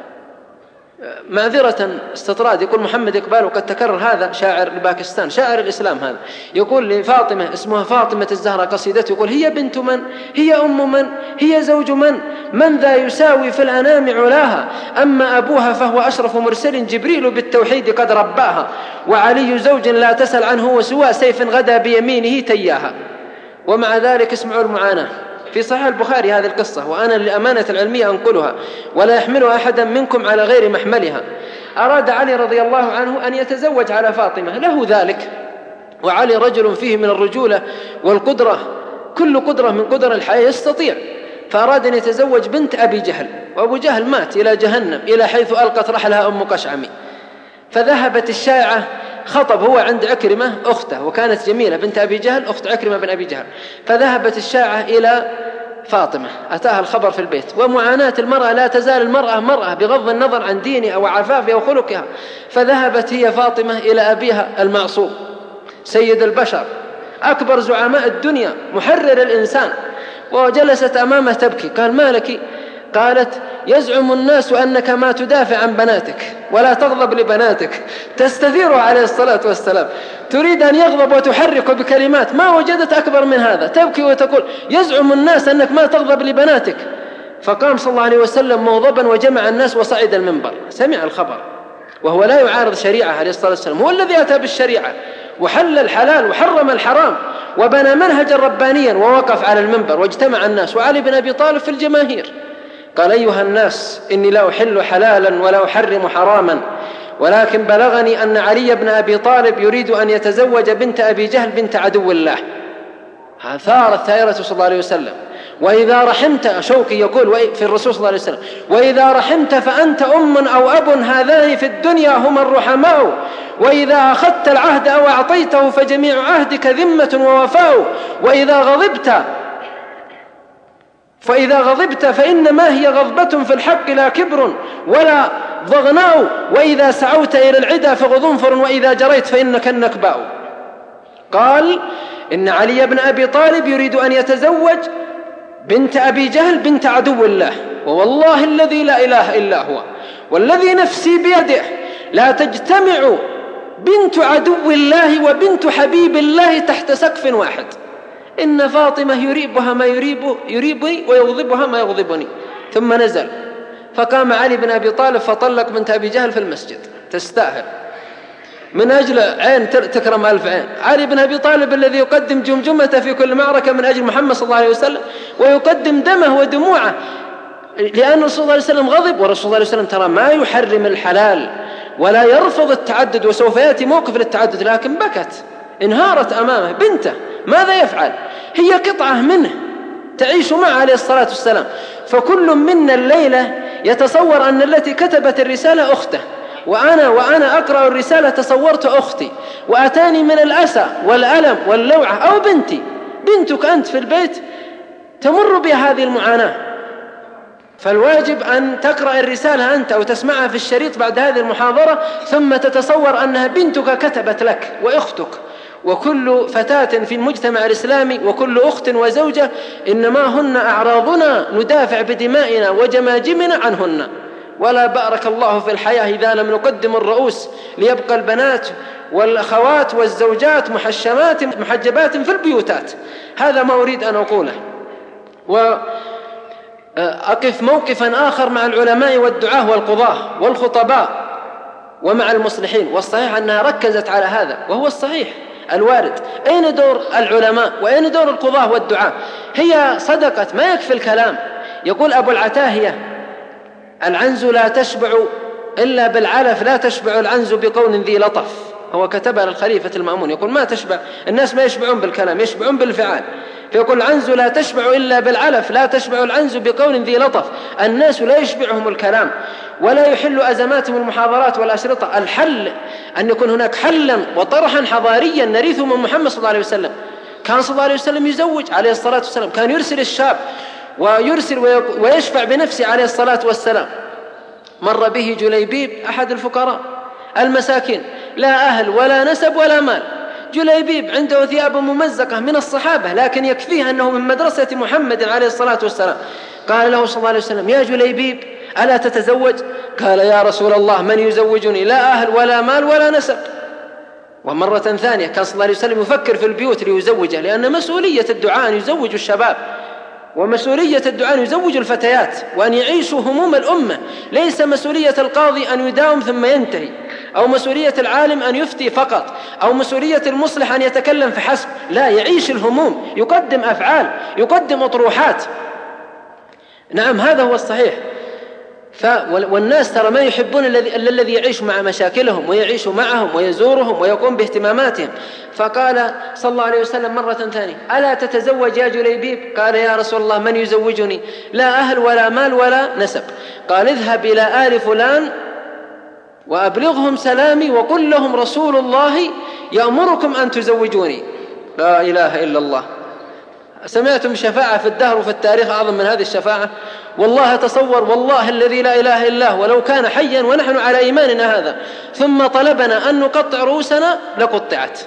Speaker 2: معذرة استطراد، يقول محمد إقبال، وقد تكرر هذا، شاعر باكستان، شاعر الإسلام هذا، يقول لفاطمة اسمها فاطمة الزهراء قصيدته، يقول: هي بنت من؟ هي أم من؟ هي زوج من ذا يساوي في الأنام علاها؟ أما أبوها فهو أشرف مرسل، جبريل بالتوحيد قد رباها، وعلي زوج لا تسأل عنه وسوى سيف غدا بيمينه تياها. ومع ذلك اسمعوا المعاناة في صحيح البخاري هذه القصة، وأنا لأمانة العلمية أنقلها ولا يحملها أحدا منكم على غير محملها. أراد علي رضي الله عنه أن يتزوج على فاطمة، له ذلك، وعلي رجل فيه من الرجولة والقدرة كل قدرة من قدر الحياة يستطيع، فأراد أن يتزوج بنت أبي جهل، وأبو جهل مات إلى جهنم إلى حيث ألقت رحلها أم قشعمي. فذهبت الشائعة، خطب هو عند عكرمة أخته، وكانت جميلة بنت أبي جهل أخت عكرمة بن أبي جهل. فذهبت الشائعة إلى فاطمة، أتاها الخبر في البيت. ومعاناة المرأة، لا تزال المرأة مرأة بغض النظر عن دينها أو عفافها أو خلقها. فذهبت هي فاطمة إلى أبيها المعصوم سيد البشر، أكبر زعماء الدنيا، محرر الإنسان، وجلست أمامه تبكي. قال: ما لك؟ قالت: يزعم الناس أنك ما تدافع عن بناتك ولا تغضب لبناتك، تستثير عليه الصلاة والسلام، تريد أن يغضب وتحرك بكلمات ما وجدت أكبر من هذا، تبكي وتقول: يزعم الناس أنك ما تغضب لبناتك. فقام صلى الله عليه وسلم مغضبا وجمع الناس وصعد المنبر، سمع الخبر وهو لا يعارض شريعة عليه الصلاة والسلام، هو الذي أتى بالشريعة وحل الحلال وحرم الحرام وبنى منهجا ربانيا، ووقف على المنبر واجتمع الناس وعلي بن أبي طالب في الجماهير. قال: أيها الناس، إني لا أحل حلالا ولا أحرم حراما، ولكن بلغني أن علي بن أبي طالب يريد أن يتزوج بنت أبي جهل بنت عدو الله. ثارت ثائرة صلى الله عليه وسلم. وإذا رحمت، شوقي يقول في الرسول صلى الله عليه وسلم: وإذا رحمت فأنت أم أو أب، هذان في الدنيا هما الرحماء، وإذا أخذت العهد أو أعطيته فجميع عهدك ذمة ووفاء، فإذا غضبت فإنما هي غضبة في الحق لا كبر ولا ضغناء، وإذا سعوت إلى العدا فغضنفر، وإذا جريت فإنك النكباء. قال: إن علي بن أبي طالب يريد أن يتزوج بنت أبي جهل بنت عدو الله، ووالله الذي لا إله إلا هو والذي نفسي بيده لا تجتمع بنت عدو الله وبنت حبيب الله تحت سقف واحد. إن فاطمة يريبها ما يريبني ويغضبها ما يغضبني. ثم نزل فقام علي بن أبي طالب فطلق بنت أبي جهل في المسجد تستاهل من أجل عين تكرم 1000 عين. علي بن أبي طالب الذي يقدم جمجمته في كل معركة من أجل محمد صلى الله عليه وسلم ويقدم دمه ودموعه لأن رسول الله صلى الله عليه وسلم غضب. ورسول الله صلى الله عليه وسلم ترى ما يحرم الحلال ولا يرفض التعدد وسوف يأتي موقف للتعدد، لكن بكت انهارت أمامه بنته. ماذا يفعل؟ هي قطعة منه تعيش معه عليه الصلاة والسلام. فكل منا الليلة يتصور أن التي كتبت الرسالة أخته، وأنا أقرأ الرسالة تصورت أختي وأتاني من الأسى والألم واللوعة، أو بنتك أنت في البيت تمر بهذه المعاناة. فالواجب أن تقرأ الرسالة أنت أو تسمعها في الشريط بعد هذه المحاضرة ثم تتصور أنها بنتك كتبت لك وأختك. وكل فتاة في المجتمع الإسلامي وكل أخت وزوجة إنما هن أعراضنا ندافع بدمائنا وجماجمنا عنهن. ولا بارك الله في الحياة إذا لم نقدم الرؤوس ليبقى البنات والأخوات والزوجات محشمات محجبات في البيوتات. هذا ما أريد أن أقوله. وأقف موقفا آخر مع العلماء والدعاة والقضاة والخطباء ومع المصلحين، والصحيح أنها ركزت على هذا وهو الصحيح الوارد. أين دور العلماء وأين دور القضاة والدعاة؟ هي صدقت، ما يكفي الكلام. يقول أبو العتاهية: العنز لا تشبع إلا بالعلف، لا تشبع العنز بقول ذي لطف. هو كتبها للخليفة المأمون، يقول ما تشبع الناس، ما يشبعون بالكلام، يشبعون بالفعال. فيقول: العنز لا تشبع إلا بالعلف، لا تشبع العنز بقول ذي لطف. الناس لا يشبعهم الكلام ولا يحل أزماتهم المحاضرات والأشرطة. الحل أن يكون هناك حلا وطرحا حضاريا نرثه من محمد صلى الله عليه وسلم. كان صلى الله عليه وسلم يزوج عليه الصلاة والسلام، كان يرسل الشاب ويرسل ويشفع بنفسه عليه الصلاة والسلام. مر به جليبيب أحد الفقراء المساكين، لا أهل ولا نسب ولا مال. جليبيب عنده ثياب ممزقة من الصحابة، لكن يكفيه أنه من مدرسة محمد عليه الصلاة والسلام. قال له صلى الله عليه وسلم: يا جليبيب ألا تتزوج؟ قال: يا رسول الله من يزوجني؟ لا أهل ولا مال ولا نسب. ومرة ثانية كان صلى الله عليه وسلم يفكر في البيوت ليزوجه، لأن مسؤولية الدعاء أن يزوج الشباب، ومسؤولية الدعاء أن يزوج الفتيات وأن يعيشوا هموم الأمة. ليس مسؤولية القاضي أن يداوم ثم ينتهي، أو مسؤولية العالم أن يفتي فقط، أو مسؤولية المصلح أن يتكلم فحسب. لا، يعيش الهموم، يقدم أفعال، يقدم أطروحات. نعم، هذا هو الصحيح. والناس ترى ما يحبون الذي يعيش مع مشاكلهم ويعيش معهم ويزورهم ويقوم باهتماماتهم. فقال صلى الله عليه وسلم مرة ثانية: ألا تتزوج يا جليبيب؟ قال: يا رسول الله من يزوجني؟ لا أهل ولا مال ولا نسب. قال: اذهب إلى آل فلان وأبلغهم سلامي وقل لهم رسول الله يأمركم أن تزوجوني. لا إله إلا الله. سمعتم شفاعة في الدهر وفي التاريخ أعظم من هذه الشفاعة؟ والله تصور، والله الذي لا إله إلا هو، ولو كان حيا ونحن على إيماننا هذا ثم طلبنا أن نقطع رؤوسنا لقطعت.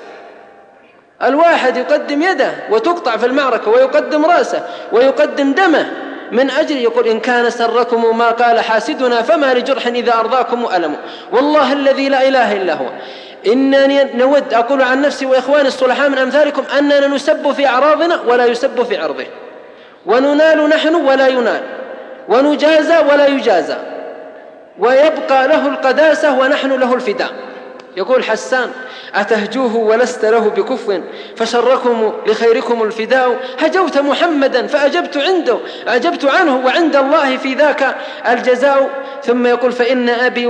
Speaker 2: الواحد يقدم يده وتقطع في المعركة، ويقدم رأسه ويقدم دمه من أجل، يقول: إن كان سركم ما قال حاسدنا فما لجرح إذا أرضاكم ألم. والله الذي لا إله إلا هو إنني نود، أقول عن نفسي وإخواني الصلحاء من أمثالكم، أننا نسب في أعراضنا ولا يسب في عرضه، وننال نحن ولا ينال، ونجازى ولا يجازى، ويبقى له القداسة ونحن له الفداء. يقول حسان: أتهجوه ولست له بكف، فشركم لخيركم الفداء. هجوت محمدا فأجبت عنه، وعند الله في ذاك الجزاء. ثم يقول: فإن أبي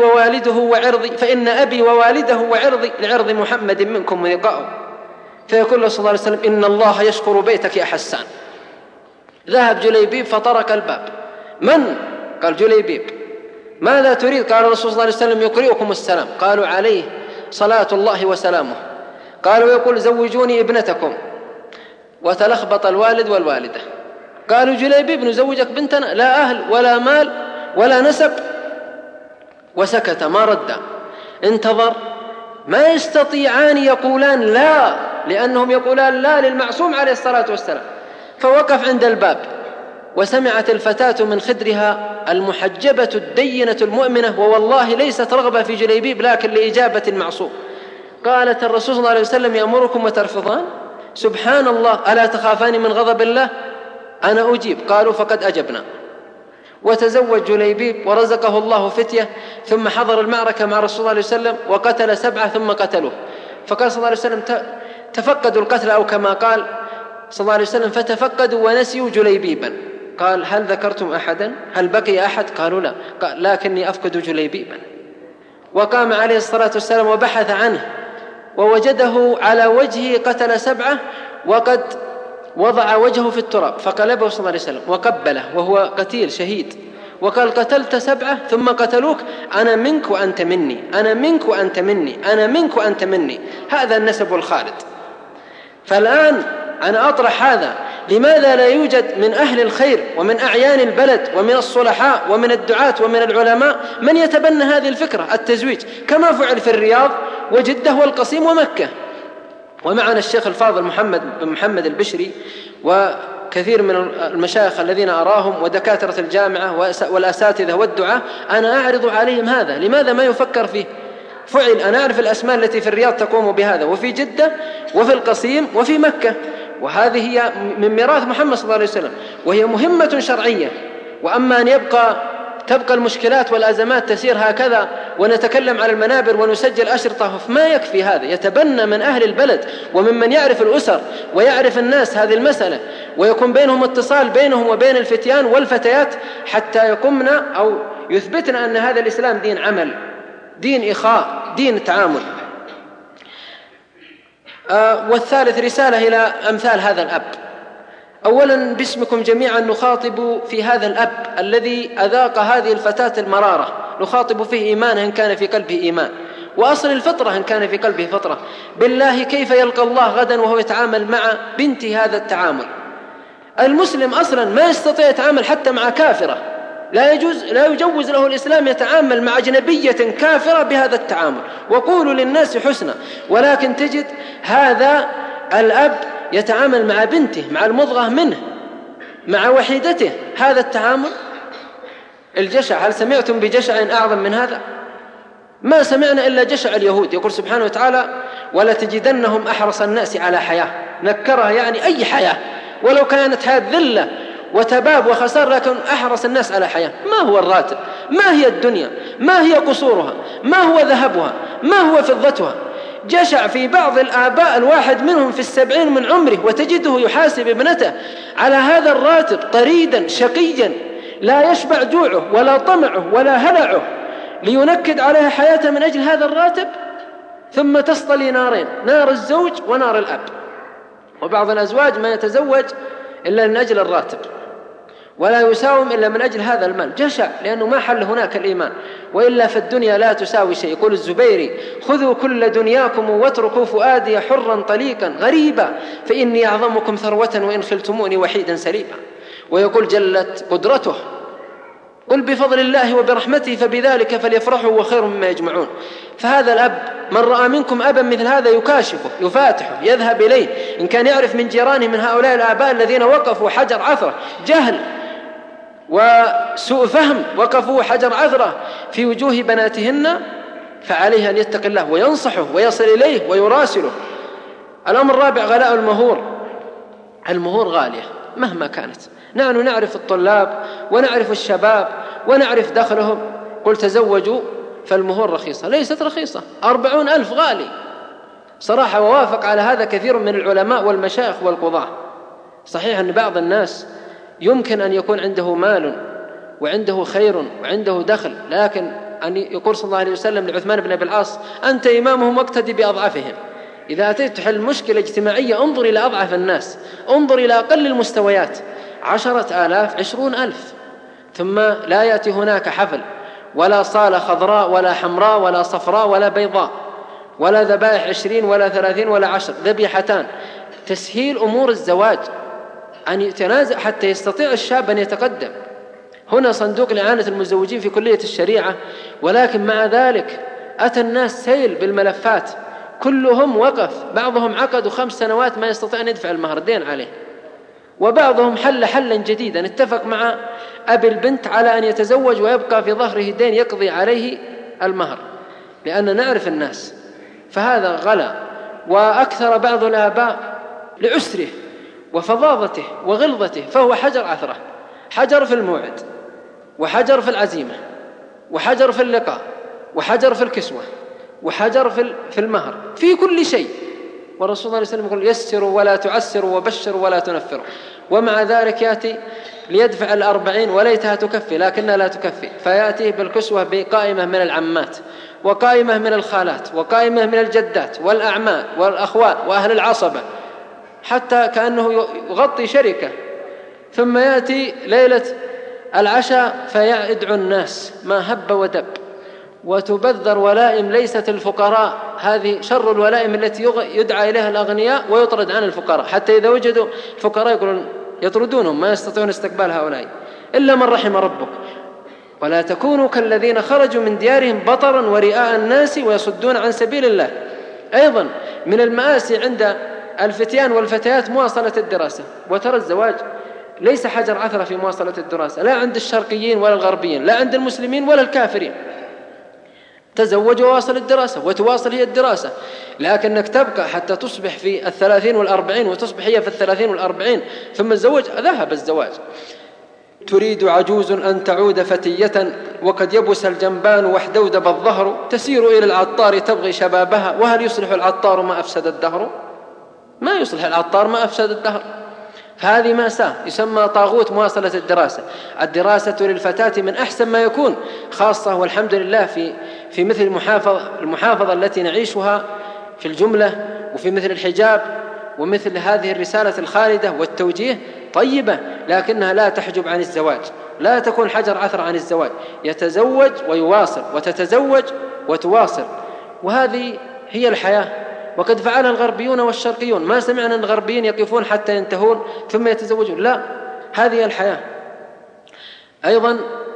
Speaker 2: ووالده وعرضي لعرض محمد منكم لقاء. فيقول له صلى الله عليه وسلم: إن الله يشكر بيتك يا حسان. ذهب جليبيب فطرق الباب. من؟ قال: جليبيب. ماذا تريد؟ قال: الرسول صلى الله عليه وسلم يقرئكم السلام. قالوا: عليه صلاة الله وسلامه. قالوا: يقول: زوجوني ابنتكم. وتلخبط الوالد والوالدة. قالوا: جليبيب نزوجك بنتنا، لا أهل ولا مال ولا نسب. وسكت، ما رد، انتظر. ما يستطيعان يقولان لا، لأنهم يقولان لا للمعصوم عليه الصلاة والسلام. فوقف عند الباب وسمعت الفتاة من خدرها المحجبة الدينة المؤمنة، ووالله ليست رغبة في جليبيب لكن لإجابة المعصوم، قالت: الرسول صلى الله عليه وسلم يأمركم وترفضان؟ سبحان الله، ألا تخافان من غضب الله؟ أنا أجيب. قالوا: فقد أجبنا. وتزوج جليبيب ورزقه الله فتية، ثم حضر المعركة مع رسول الله عليه وسلم وقتل 7 ثم قتلوه. فقال صلى الله عليه وسلم: تفقدوا القتل، أو كما قال صلى الله عليه وسلم: فتفقدوا ونسيوا جليبيبا. قال: هل ذكرتم أحدا؟ هل بقي أحد؟ قالوا: لا. قال: لكني أفقد جليبيبا. وقام عليه الصلاة والسلام وبحث عنه ووجده على وجهه، قتل 7 وقد وضع وجهه في التراب، فقلبه صلى الله عليه وسلم وقبله وهو قتيل شهيد، وقال: قتلت 7 ثم قتلوك، أنا منك وأنت مني، أنا منك وأنت مني، أنا منك وأنت مني. هذا النسب الخالد. فالآن أنا أطرح هذا: لماذا لا يوجد من أهل الخير ومن أعيان البلد ومن الصلحاء ومن الدعاة ومن العلماء من يتبنى هذه الفكرة التزويج، كما فعل في الرياض وجدة والقصيم ومكة؟ ومعنا الشيخ الفاضل محمد البشري وكثير من المشايخ الذين أراهم ودكاترة الجامعة والأساتذة والدعاة، أنا أعرض عليهم هذا. لماذا ما يفكر فيه؟ فعل. أنا أعرف الأسماء التي في الرياض تقوم بهذا، وفي جدة وفي القصيم وفي مكة، وهذه هي من ميراث محمد صلى الله عليه وسلم، وهي مهمة شرعية. وأما أن تبقى المشكلات والأزمات تسير هكذا ونتكلم على المنابر ونسجل أشرطة، فما يكفي هذا. يتبنى من أهل البلد وممن يعرف الأسر ويعرف الناس هذه المسألة، ويكون بينهم اتصال بينهم وبين الفتيان والفتيات، حتى يقومنا أو يثبتنا أن هذا الإسلام دين عمل، دين إخاء، دين تعامل. والثالث رسالة إلى أمثال هذا الأب. أولا باسمكم جميعا نخاطب في هذا الأب الذي أذاق هذه الفتاة المرارة، نخاطب فيه إيمانه إن كان في قلبه إيمان، وأصل الفطرة إن كان في قلبه فطرة. بالله كيف يلقى الله غدا وهو يتعامل مع بنته هذا التعامل؟ المسلم أصلا ما يستطيع يتعامل حتى مع كافرة، لا يجوز له الإسلام يتعامل مع أجنبية كافرة بهذا التعامل. وقولوا للناس حسنا، ولكن تجد هذا الأب يتعامل مع بنته، مع المضغة منه، مع وحيدته، هذا التعامل. الجشع، هل سمعتم بجشع أعظم من هذا؟ ما سمعنا إلا جشع اليهود. يقول سبحانه وتعالى: ولا تجدنهم أحرص الناس على حياة. نكرها يعني أي حياة، ولو كانت حياة ذلة وتباب وخسار، لكن أحرص الناس على حياة. ما هو الراتب؟ ما هي الدنيا؟ ما هي قصورها؟ ما هو ذهبها؟ ما هو فضتها؟ جشع في بعض الآباء، الواحد منهم في 70 من عمره، وتجده يحاسب ابنته على هذا الراتب طريدا شقيا لا يشبع جوعه ولا طمعه ولا هلعه، لينكد عليها حياته من أجل هذا الراتب. ثم تصطلي نارين، نار الزوج ونار الأب. وبعض الأزواج ما يتزوج إلا من أجل الراتب، ولا يساوم إلا من أجل هذا المال. جشع، لأنه ما حل هناك الإيمان. وإلا في الدنيا لا تساوي شيء. يقول الزبيري: خذوا كل دنياكم واتركوا فؤادي حرا طليقا غريبا، فإني أعظمكم ثروة وإن خلتموني وحيدا سليبا. ويقول جلت قدرته: قل بفضل الله وبرحمته فبذلك فليفرحوا وخير مما يجمعون. فهذا الأب من رأى منكم أبا مثل هذا يكاشفه، يفاتحه، يذهب إليه. إن كان يعرف من جيرانه من هؤلاء الآباء الذين وقفوا حجر عثرة، جهل وسوء فهم، وقفوا حجر عثرة في وجوه بناتهن، فعليه أن يتقي الله وينصحه ويصل إليه ويراسله. الأمر الرابع غلاء المهور. المهور غالية مهما كانت. نحن نعرف الطلاب ونعرف الشباب ونعرف دخلهم. قل تزوجوا فالمهور رخيصة. ليست رخيصة، 40,000 غالي صراحة. ووافق على هذا كثير من العلماء والمشايخ والقضاة. صحيح أن بعض الناس يمكن أن يكون عنده مال وعنده خير وعنده دخل، لكن أن يقول صلى الله عليه وسلم لعثمان بن أبي العاص: أنت إمامهم واقتدي بأضعافهم. إذا أتيت تحل مشكلة اجتماعية انظر إلى أضعف الناس، انظر إلى أقل المستويات. 10,000 20,000. ثم لا يأتي هناك حفل ولا صالة خضراء ولا حمراء ولا صفراء ولا بيضاء، ولا ذبائح 20 ولا 30 ولا 10، ذبيحتان. تسهيل أمور الزواج، أن يتنازع حتى يستطيع الشاب أن يتقدم. هنا صندوق لإعانة المزوجين في كلية الشريعة، ولكن مع ذلك أتى الناس سيل بالملفات، كلهم وقف. بعضهم عقدوا 5 سنوات ما يستطيع أن يدفع المهر، دين عليه. وبعضهم حل حلا جديدا، اتفق مع أبي البنت على أن يتزوج ويبقى في ظهره دين يقضي عليه المهر، لأن نعرف الناس، فهذا غلا. وأكثر بعض الآباء لعسره وفظاظته وغلظته، فهو حجر عثرة، حجر في الموعد، وحجر في العزيمة، وحجر في اللقاء، وحجر في الكسوة، وحجر في المهر، في كل شيء. والرسول صلى الله عليه وسلم يقول: يسروا ولا تعسروا وبشروا ولا تنفروا. ومع ذلك يأتي ليدفع 40 وليتها تكفي، لكنها لا تكفي، فيأتيه بالكسوة بقائمة من العمات، وقائمة من الخالات، وقائمة من الجدات والأعمال والأخوال وأهل العصبة، حتى كأنه يغطي شركة. ثم يأتي ليلة العشاء فيدعو الناس ما هب ودب، وتبذر ولائم ليست الفقراء، هذه شر الولائم التي يدعى إليها الأغنياء ويطرد عن الفقراء، حتى إذا وجدوا فقراء يقولون يطردونهم، ما يستطيعون استقبال هؤلاء إلا من رحم ربك. ولا تكونوا كالذين خرجوا من ديارهم بطرا ورئاء الناس ويصدون عن سبيل الله. أيضا من المآسي عند الفتيان والفتيات مواصلة الدراسة، وترى الزواج ليس حجر عثرة في مواصلة الدراسة، لا عند الشرقيين ولا الغربيين، لا عند المسلمين ولا الكافرين. تزوج وواصل الدراسة وتواصل هي الدراسة، لكنك تبقى حتى تصبح في 30 و40 وتصبح هي في 30 و40 ثم الزواج، ذهب الزواج. تريد عجوز أن تعود فتية وقد يبس الجنبان واحدودب الظهر، تسير إلى العطار تبغي شبابها، وهل يصلح العطار ما أفسد الدهر؟ ما يصلح العطار ما أفسد الدهر. هذه مأساة، يسمى طاغوت مواصلة الدراسة. الدراسة للفتاة من أحسن ما يكون، خاصة والحمد لله في مثل المحافظة التي نعيشها في الجملة، وفي مثل الحجاب ومثل هذه الرسالة الخالدة والتوجيه طيبة، لكنها لا تحجب عن الزواج، لا تكون حجر عثر عن الزواج. يتزوج ويواصل، وتتزوج وتواصل، وهذه هي الحياة. وقد فعلها الغربيون والشرقيون، ما سمعنا أن الغربيين يقفون حتى ينتهون ثم يتزوجون، لا، هذه الحياة. أيضا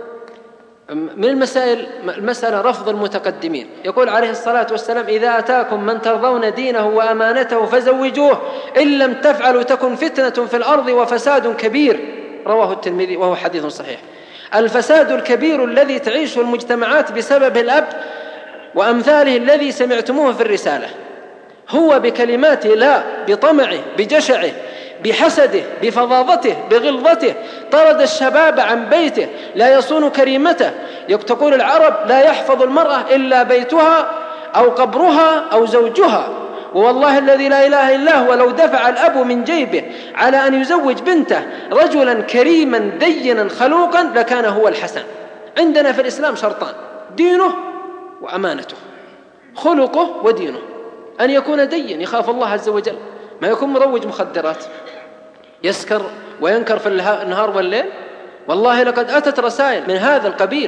Speaker 2: من المسألة رفض المتقدمين. يقول عليه الصلاة والسلام: إذا أتاكم من ترضون دينه وأمانته فزوجوه، إن لم تفعلوا تكن فتنة في الأرض وفساد كبير. رواه الترمذي وهو حديث صحيح. الفساد الكبير الذي تعيشه المجتمعات بسبب الأب وأمثاله الذي سمعتموه في الرسالة، هو بكلماته لا، بطمعه، بجشعه، بحسده، بفظاظته، بغلظته، طرد الشباب عن بيته، لا يصون كريمته. تقول العرب: لا يحفظ المرأة إلا بيتها أو قبرها أو زوجها. والله الذي لا إله إلا هو لو دفع الأب من جيبه على أن يزوج بنته رجلا كريما دينا خلوقا لكان هو الحسن. عندنا في الإسلام شرطان: دينه وأمانته، خلقه ودينه، أن يكون دين يخاف الله عز وجل، ما يكون مروج مخدرات يسكر وينكر في النهار والليل. والله لقد أتت رسائل من هذا القبيل،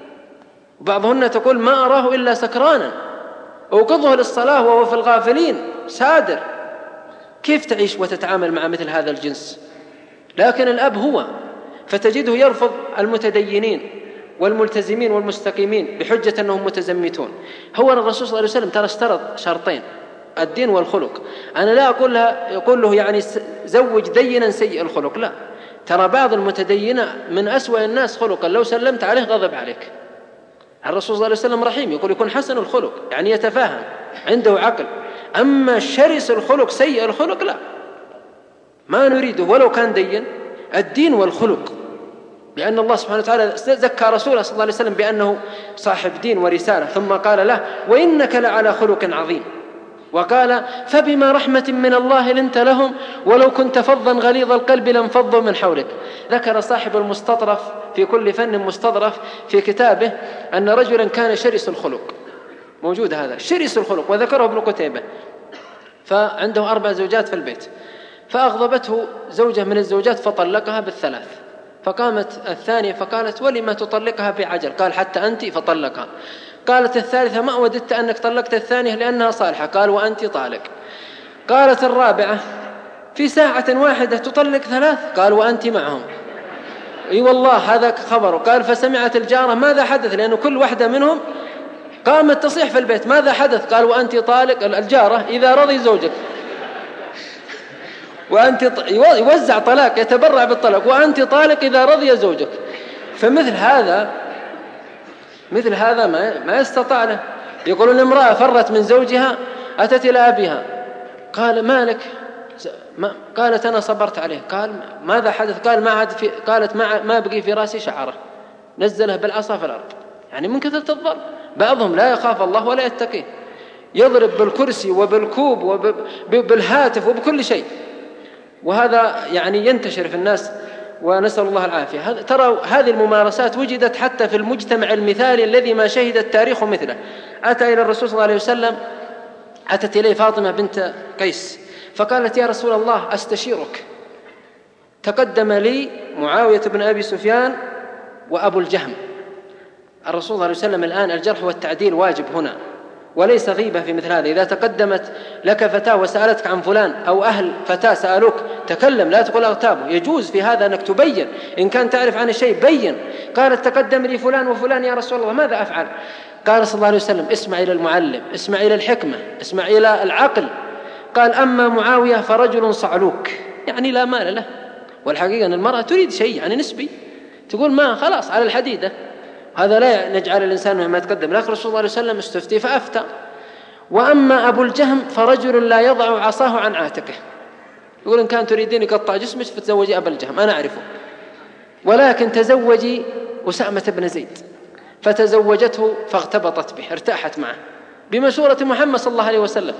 Speaker 2: وبعضهن تقول: ما أراه إلا سكرانا، أوقظه للصلاة وهو في الغافلين سادر. كيف تعيش وتتعامل مع مثل هذا الجنس؟ لكن الأب هو، فتجده يرفض المتدينين والملتزمين والمستقيمين بحجة أنهم متزمتون. هو الرسول صلى الله عليه وسلم ترى اشترط شرطين: الدين والخلق. أنا لا يقول له يعني زوج دينا سيء الخلق، لا، ترى بعض المتدينين من أسوأ الناس خلقا، لو سلمت عليه غضب عليك. الرسول صلى الله عليه وسلم رحيم، يقول يكون حسن الخلق، يعني يتفاهم، عنده عقل. أما شرس الخلق سيء الخلق لا، ما نريده ولو كان دين. الدين والخلق، لأن الله سبحانه وتعالى زكى رسوله صلى الله عليه وسلم بأنه صاحب دين ورسالة، ثم قال له: وإنك لعلى خلق عظيم. وقال: فبما رحمة من الله لنت لهم ولو كنت فظا غليظ القلب لانفضوا من حولك. ذكر صاحب المستطرف في كل فن مستظرف في كتابه أن رجلا كان شرس الخلق، موجود هذا شرس الخلق، وذكره ابن قتيبة، فعنده 4 زوجات في البيت، فأغضبته زوجة من الزوجات فطلقها بالثلاث، فقامت الثانية فقالت: ولما تطلقها بعجل؟ قال: حتى أنت، فطلقها. قالت الثالثة: ما وددت أنك طلقت الثانية لأنها صالحة؟ قال: وأنت طالق. قالت الرابعة: في ساعة واحدة تطلق 3؟ قال: وأنت معهم. أي والله هذا خبره. قال: فسمعت الجارة: ماذا حدث؟ لأنه كل واحدة منهم قامت تصيح في البيت: ماذا حدث؟ قال: وأنت طالق. الجارة إذا رضي زوجك. وأنت يوزع طلاق، يتبرع بالطلاق، وأنت طالق إذا رضي زوجك. فمثل هذا ما يستطاع له. يقولون امرأة فرت من زوجها أتت إلى أبيها، قال مالك؟ قالت أنا صبرت عليه. قال ماذا حدث؟ قالت ما بقي في رأسي شعره، نزله بالعصا في الأرض. يعني من كثرة الضرب. بعضهم لا يخاف الله ولا يتقيه، يضرب بالكرسي وبالكوب وبالهاتف وبكل شيء، وهذا يعني ينتشر في الناس، ونسأل الله العافية. ترى هذه الممارسات وجدت حتى في المجتمع المثالي الذي ما شهد التاريخ مثله. أتى إلى الرسول صلى الله عليه وسلم، أتت إليه فاطمة بنت قيس فقالت يا رسول الله أستشيرك. تقدم لي معاوية بن أبي سفيان وأبو الجهم. الرسول صلى الله عليه وسلم الآن الجرح والتعديل واجب هنا، وليس غيبة في مثل هذا. إذا تقدمت لك فتاة وسألتك عن فلان، أو أهل فتاة سألوك، تكلم، لا تقول أغتابه. يجوز في هذا أنك تبين، إن كان تعرف عن الشيء بين. قالت تقدم لي فلان وفلان يا رسول الله ماذا أفعل؟ قال صلى الله عليه وسلم اسمع إلى المعلم، اسمع إلى الحكمة، اسمع إلى العقل. قال أما معاوية فرجل صعلوك، يعني لا مال له. والحقيقة أن المرأة تريد شيء يعني نسبي، تقول ما خلاص على الحديدة. هذا لا نجعل الإنسان مهما يتقدم. لكن الرسول صلى الله عليه وسلم استفتي فأفتى. وأما أبو الجهم فرجل لا يضع عصاه عن عاتقه، يقول إن كان تريدين يقطع جسمك فتزوجي أبا الجهم، أنا أعرفه، ولكن تزوجي أسامة بن زيد. فتزوجته فاغتبطت به، ارتاحت معه بمشورة محمد صلى الله عليه وسلم.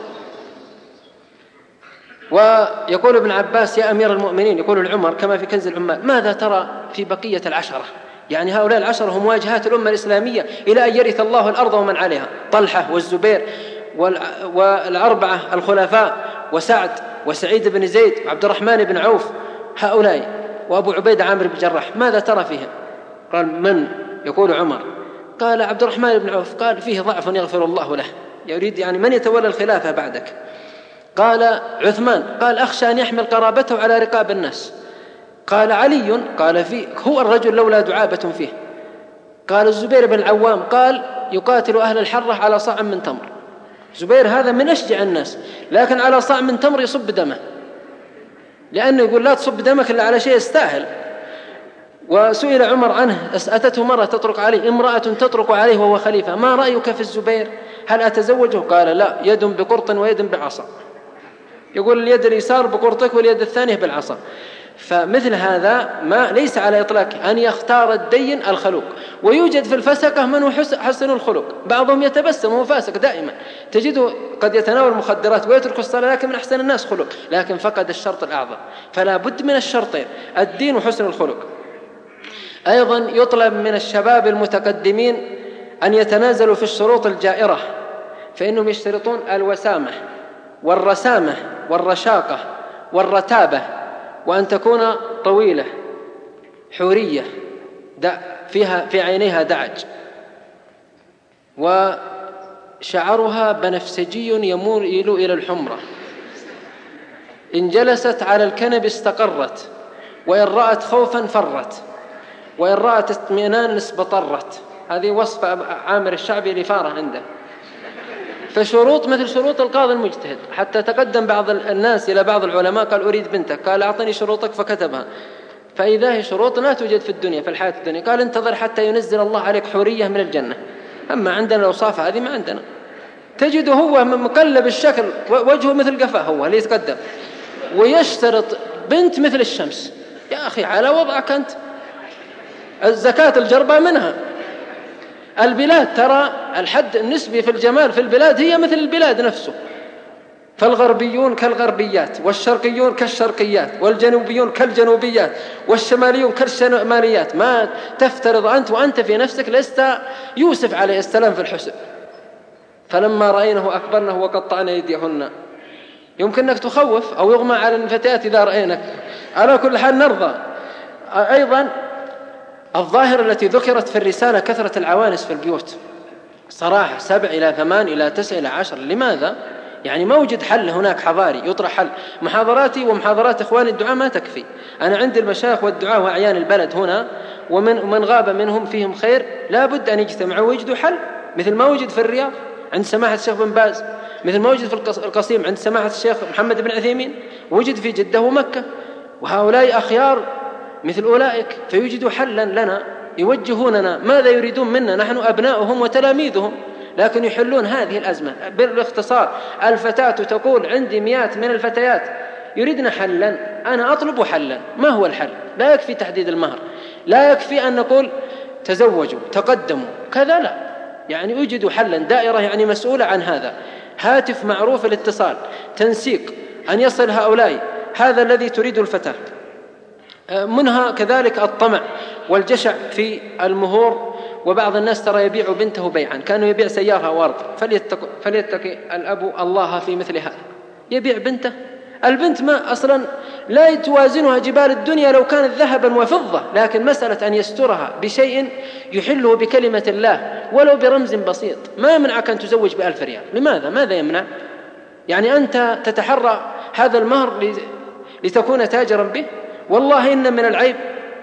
Speaker 2: ويقول ابن عباس يا أمير المؤمنين، يقول العمر كما في كنز العمال، ماذا ترى في بقية العشرة؟ يعني هؤلاء العشرة هم واجهات الأمة الإسلامية إلى أن يرث الله الأرض ومن عليها، طلحة والزبير والأربعة الخلفاء وسعد وسعيد بن زيد وعبد الرحمن بن عوف، هؤلاء وأبو عبيدة عامر بن جراح، ماذا ترى فيهم؟ قال من؟ يقول عمر. قال عبد الرحمن بن عوف. قال فيه ضعف يغفر الله له، يريد يعني من يتولى الخلافة بعدك. قال عثمان. قال أخشى أن يحمل قرابته على رقاب الناس. قال علي. قال فيه هو الرجل لولا دعابة فيه. قال الزبير بن العوام. قال يقاتل أهل الحرة على صاع من تمر. زبير هذا من أشجع الناس، لكن على صاع من تمر يصب دمه، لأنه يقول لا تصب دمك إلا على شيء يستاهل. وسئل عمر عنه، أتته مرة تطرق عليه امرأة تطرق عليه وهو خليفة، ما رأيك في الزبير؟ هل أتزوجه؟ قال لا، يد بقرط ويد بعصا. يقول اليد اليسار بقرطك واليد الثانية بالعصا. فمثل هذا ما ليس على إطلاق أن يختار الدين الخلوق. ويوجد في الفسقة من هو حسن الخلق، بعضهم يتبسم وهو فاسق دائما، تجده قد يتناول المخدرات ويترك الصلاة، لكن من أحسن الناس خلق، لكن فقد الشرط الأعظم. فلا بد من الشرطين، الدين وحسن الخلق. أيضا يطلب من الشباب المتقدمين أن يتنازلوا في الشروط الجائرة، فإنهم يشترطون الوسامة والرسامة والرشاقة والرتابة، وأن تكون طويلة حورية فيها في عينيها دعج، وشعرها بنفسجي يميل إلى الحمرة، إن جلست على الكنب استقرت، وإن رأت خوفا فرت، وإن رأت اطمئنان اسبطرت. هذه وصف عامر الشعبي لفارة عنده. فشروط مثل شروط القاضي المجتهد. حتى تقدم بعض الناس إلى بعض العلماء قال أريد بنتك، قال أعطني شروطك فكتبها، فإذا هي شروط لا توجد في الدنيا في الحياة الدنيا. قال انتظر حتى ينزل الله عليك حورية من الجنة. أما عندنا الأوصاف هذه ما عندنا. تجده هو مقلب الشكل، وجهه مثل قفاه هو اللي يتقدم، ويشترط بنت مثل الشمس. يا أخي على وضعك أنت، الزكاة الجربة منها. البلاد ترى الحد النسبي في الجمال في البلاد هي مثل البلاد نفسه، فالغربيون كالغربيات، والشرقيون كالشرقيات، والجنوبيون كالجنوبيات، والشماليون كالشماليات. ما تفترض أنت وأنت في نفسك لست يوسف عليه السلام في الحسن. فلما رأينه أكبرنه وقطعنا أيديهن. يمكنك تخوف أو يغمى على الفتيات إذا رأينك. على كل حال نرضى. أيضا الظاهرة التي ذكرت في الرسالة كثرة العوانس في البيوت، صراحة 7 إلى 8 إلى 9 إلى 10. لماذا؟ يعني ما وجد حل هناك حضاري يطرح حل. محاضراتي ومحاضرات إخواني الدعاء ما تكفي. أنا عندي المشايخ والدعاء وأعيان البلد هنا، ومن غاب منهم فيهم خير لا بد أن يجتمعوا ويجدوا حل، مثل ما وجد في الرياض عند سماحة الشيخ بن باز مثل ما وجد في القصيم عند سماحة الشيخ محمد بن عثيمين، وجد في جدة ومكة، وهؤلاء أخيار مثل أولئك، فيوجدوا حلا لنا يوجهوننا ماذا يريدون منا، نحن أبناؤهم وتلاميذهم، لكن يحلون هذه الأزمة بالاختصار. الفتاة تقول عندي 100 من الفتيات يريدن حلا، أنا أطلب حلا. ما هو الحل؟ لا يكفي تحديد المهر، لا يكفي أن نقول تزوجوا تقدموا كذا، لا، يعني يوجد حلا، دائرة يعني مسؤولة عن هذا، هاتف معروف الاتصال، تنسيق، أن يصل هؤلاء هذا الذي تريد الفتاة. منها كذلك الطمع والجشع في المهور، وبعض الناس ترى يبيع بنته بيعا، كانوا يبيع سيارة أو أرض، فليتقي الأب الله في مثل هذا، يبيع بنته. البنت ما أصلا لا توازنها جبال الدنيا لو كانت ذهبا وفضة، لكن مسألة أن يسترها بشيء يحله بكلمة الله ولو برمز بسيط. ما يمنعك أن تزوج ب1000 ريال، لماذا؟ ماذا يمنع؟ يعني أنت تتحرى هذا المهر لتكون تاجرا به؟ والله إن من العيب،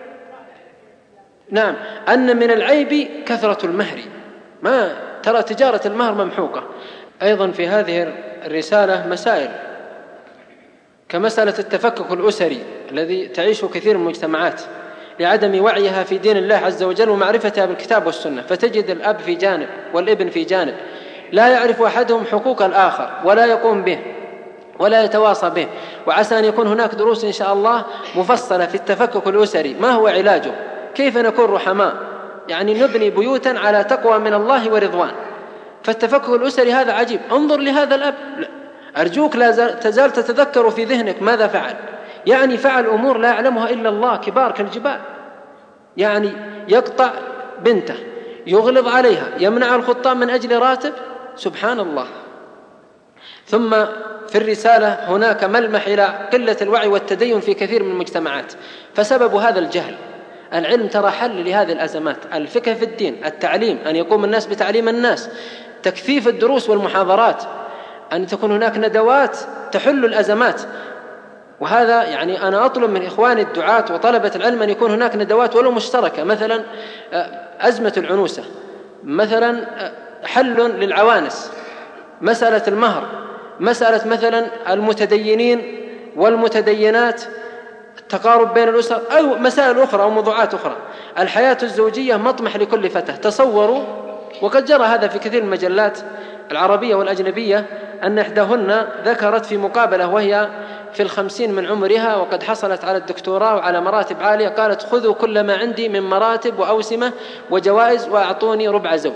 Speaker 2: نعم، أن من العيب كثرة المهر، ما ترى تجارة المهر ممحوقة. أيضا في هذه الرسالة مسائل كمسألة التفكك الأسري الذي تعيشه كثير من المجتمعات لعدم وعيها في دين الله عز وجل ومعرفتها بالكتاب والسنة، فتجد الأب في جانب والابن في جانب، لا يعرف أحدهم حقوق الآخر ولا يقوم به ولا يتواصى به. وعسى أن يكون هناك دروس إن شاء الله مفصلة في التفكك الأسري، ما هو علاجه، كيف نكون رحماء، يعني نبني بيوتا على تقوى من الله ورضوان. فالتفكك الأسري هذا عجيب. انظر لهذا الأب، أرجوك لا تزال تتذكر في ذهنك ماذا فعل، يعني فعل أمور لا يعلمها إلا الله، كبار كالجبال، يعني يقطع بنته، يغلظ عليها، يمنع الخطاب من أجل راتب، سبحان الله. ثم في الرسالة هناك ملمح إلى قلة الوعي والتدين في كثير من المجتمعات، فسبب هذا الجهل. العلم ترى حل لهذه الأزمات، الفقه في الدين، التعليم، أن يقوم الناس بتعليم الناس، تكثيف الدروس والمحاضرات، أن تكون هناك ندوات تحل الأزمات. وهذا يعني أنا أطلب من إخواني الدعاة وطلبة العلم أن يكون هناك ندوات ولو مشتركة، مثلا أزمة العنوسة، مثلا حل للعوانس، مسألة المهر، مسألة مثلا المتدينين والمتدينات، التقارب بين الأسر، أو مسائل أخرى أو موضوعات أخرى. الحياة الزوجية مطمح لكل فتاة. تصوروا، وقد جرى هذا في كثير من المجلات العربية والأجنبية، أن إحداهن ذكرت في مقابلة وهي في 50 من عمرها وقد حصلت على الدكتوراه وعلى مراتب عالية، قالت خذوا كل ما عندي من مراتب وأوسمة وجوائز وأعطوني ربع زوج.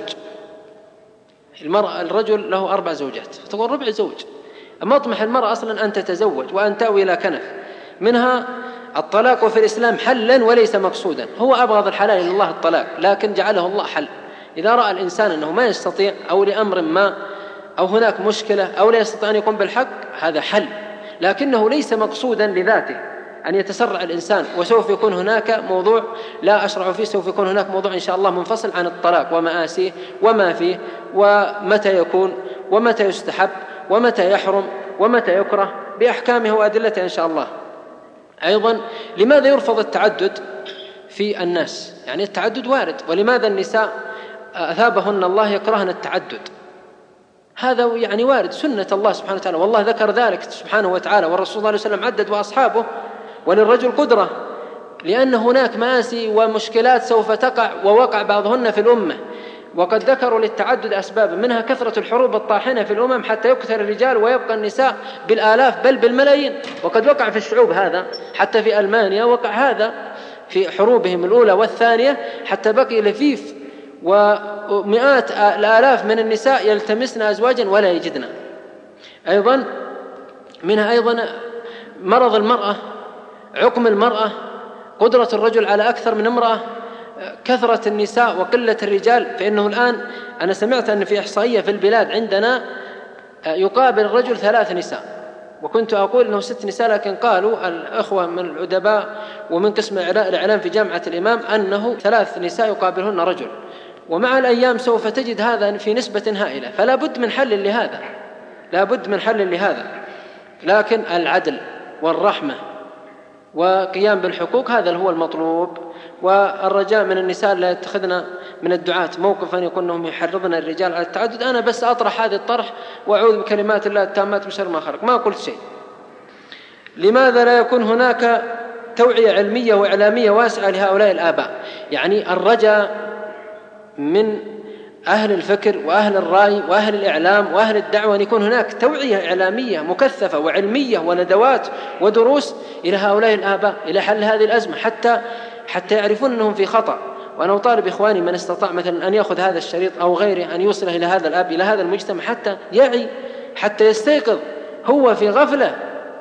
Speaker 2: الرجل له 4 زوجات، تقول ربع زوج. مطمح المرأة أصلا أن تتزوج وأن تأوي إلى كنف. منها الطلاق في الإسلام حلا وليس مقصودا، هو أبغض الحلال إلى الله الطلاق، لكن جعله الله حل. إذا رأى الإنسان أنه ما يستطيع أو لأمر ما أو هناك مشكلة أو لا يستطيع أن يقوم بالحق، هذا حل، لكنه ليس مقصودا لذاته أن يتسرع الإنسان. وسوف يكون هناك موضوع لا أشرع فيه، سوف يكون هناك موضوع إن شاء الله منفصل عن الطلاق ومآسيه وما فيه ومتى يكون ومتى يستحب ومتى يحرم ومتى يكره بأحكامه وأدلته إن شاء الله. أيضا لماذا يرفض التعدد في الناس؟ يعني التعدد وارد، ولماذا النساء أثابهن الله يكرهن التعدد؟ هذا يعني وارد، سنة الله سبحانه وتعالى، والله ذكر ذلك سبحانه وتعالى، والرسول صلى الله عليه وسلم عدد وأصحابه. وللرجل قدرة، لأن هناك مآسي ومشكلات سوف تقع ووقع بعضهن في الأمة، وقد ذكروا للتعدد أسباب، منها كثرة الحروب الطاحنة في الأمم حتى يكثر الرجال ويبقى النساء بالآلاف بل بالملايين. وقد وقع في الشعوب هذا، حتى في ألمانيا وقع هذا في حروبهم الأولى والثانية، حتى بقي لفيف ومئات الآلاف من النساء يلتمسن أزواجا ولا يجدن. أيضا منها أيضا مرض المرأة، عقم المرأة، قدرة الرجل على أكثر من امرأة، كثرة النساء وقلة الرجال. فإنه الآن أنا سمعت أن في إحصائية في البلاد عندنا يقابل الرجل 3 نساء، وكنت أقول أنه 6 نساء، لكن قالوا الأخوة من الأدباء ومن قسم الإعلام في جامعة الإمام أنه 3 نساء يقابلهن رجل. ومع الأيام سوف تجد هذا في نسبة هائلة، فلا بد من حل لهذا، لا بد من حل لهذا. لكن العدل والرحمة وقيام بالحقوق هذا هو المطلوب. والرجاء من النساء لا يتخذن من الدعاة موقفا يكون أنهم يحرضن الرجال على التعدد. أنا بس أطرح هذه الطرح وأعوذ بكلمات الله التامات من شر ما خلق، ما قلت شيء. لماذا لا يكون هناك توعية علمية وإعلامية واسعة لهؤلاء الآباء؟ يعني الرجاء من أهل الفكر وأهل الرأي وأهل الإعلام وأهل الدعوة أن يكون هناك توعية إعلامية مكثفة وعلمية وندوات ودروس إلى هؤلاء الآباء إلى حل هذه الأزمة حتى يعرفون أنهم في خطأ. وأنا أطالب إخواني من استطاع مثلا أن يأخذ هذا الشريط أو غيره أن يوصله إلى هذا الأب إلى هذا المجتمع حتى يعي، حتى يستيقظ، هو في غفلة.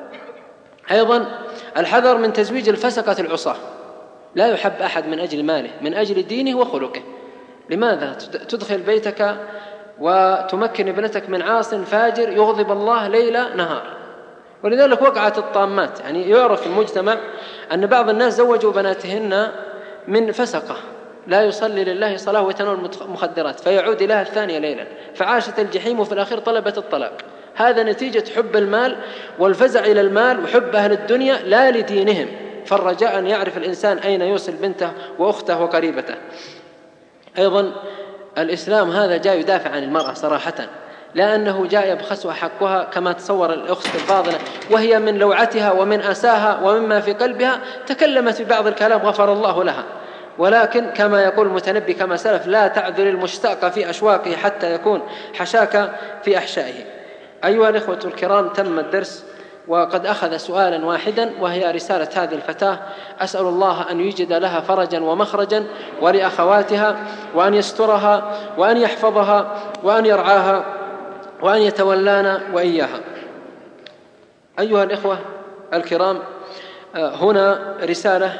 Speaker 2: أيضا الحذر من تزويج الفسقة العصاة. لا يحب أحد من أجل ماله، من أجل دينه وخلقه. لماذا تدخل بيتك وتمكن ابنتك من عاص فاجر يغضب الله ليل نهار؟ ولذلك وقعت الطامات. يعني يعرف في المجتمع أن بعض الناس زوجوا بناتهن من فسقة، لا يصلي لله صلاة ويتناول المخدرات، فيعود إليها الثانية ليلا، فعاشت الجحيم وفي الأخير طلبت الطلاق. هذا نتيجة حب المال والفزع إلى المال وحب أهل الدنيا لا لدينهم. فالرجاء أن يعرف الإنسان أين يوصل بنته وأخته وقريبته. أيضا الإسلام هذا جاء يدافع عن المرأة صراحة، لا أنه جاء يبخسها حقها كما تصور الأخت الفاضلة، وهي من لوعتها ومن أساها ومما في قلبها تكلمت ببعض الكلام غفر الله لها. ولكن كما يقول المتنبي كما سلف: لا تعذر المشتاق في أشواقه حتى يكون حشاك في أحشائه. أيها الإخوة الكرام، تم الدرس وقد أخذ سؤالا واحدا، وهي رسالة هذه الفتاة. أسأل الله أن يجد لها فرجا ومخرجا ولأخواتها، وأن يسترها وأن يحفظها وأن يرعاها وأن يتولانا وإياها. أيها الإخوة الكرام، هنا رسالة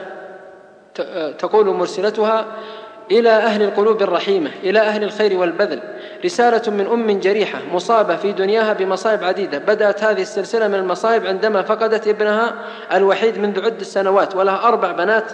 Speaker 2: تقول مرسلتها: إلى أهل القلوب الرحيمة، إلى أهل الخير والبذل، رسالة من أم جريحة مصابة في دنياها بمصائب عديدة. بدأت هذه السلسلة من المصائب عندما فقدت ابنها الوحيد منذ عدة سنوات، ولها 4 بنات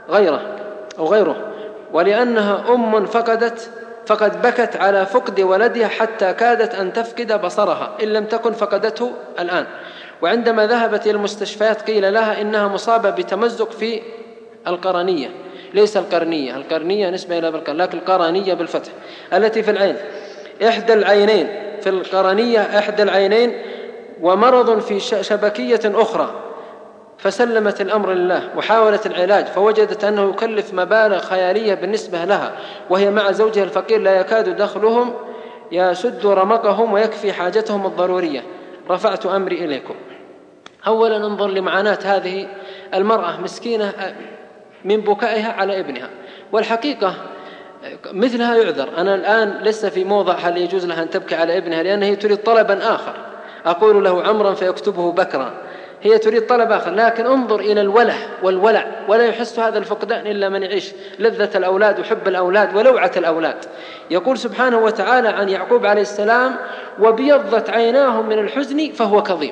Speaker 2: غيره، ولأنها أم فقد بكت على فقد ولدها حتى كادت أن تفقد بصرها إن لم تكن فقدته الآن. وعندما ذهبت إلى المستشفيات قيل لها إنها مصابة بتمزق في القرنية، ليس القرنية نسبة إلى بالقرن، لكن القرنية بالفتح التي في العين، إحدى العينين في القرنية، إحدى العينين، ومرض في شبكية أخرى. فسلمت الأمر لله وحاولت العلاج، فوجدت أنه يكلف مبالغ خيالية بالنسبة لها، وهي مع زوجها الفقير لا يكاد دخلهم يسد رمقهم ويكفي حاجتهم الضرورية. رفعت أمري إليكم. أولا انظر لمعاناة هذه المرأة مسكينة من بكائها على ابنها، والحقيقة مثلها يعذر. أنا الآن لسه في موضع هل يجوز لها أن تبكي على ابنها، لأنها تريد طلبا آخر. أقول له عمرا فيكتبه بكرا، هي تريد طلب آخر. لكن انظر إلى الوله والولع، ولا يحس هذا الفقدان إلا من يعيش لذة الأولاد وحب الأولاد ولوعة الأولاد. يقول سبحانه وتعالى عن يعقوب عليه السلام: وبيضت عيناه من الحزن فهو كظيم.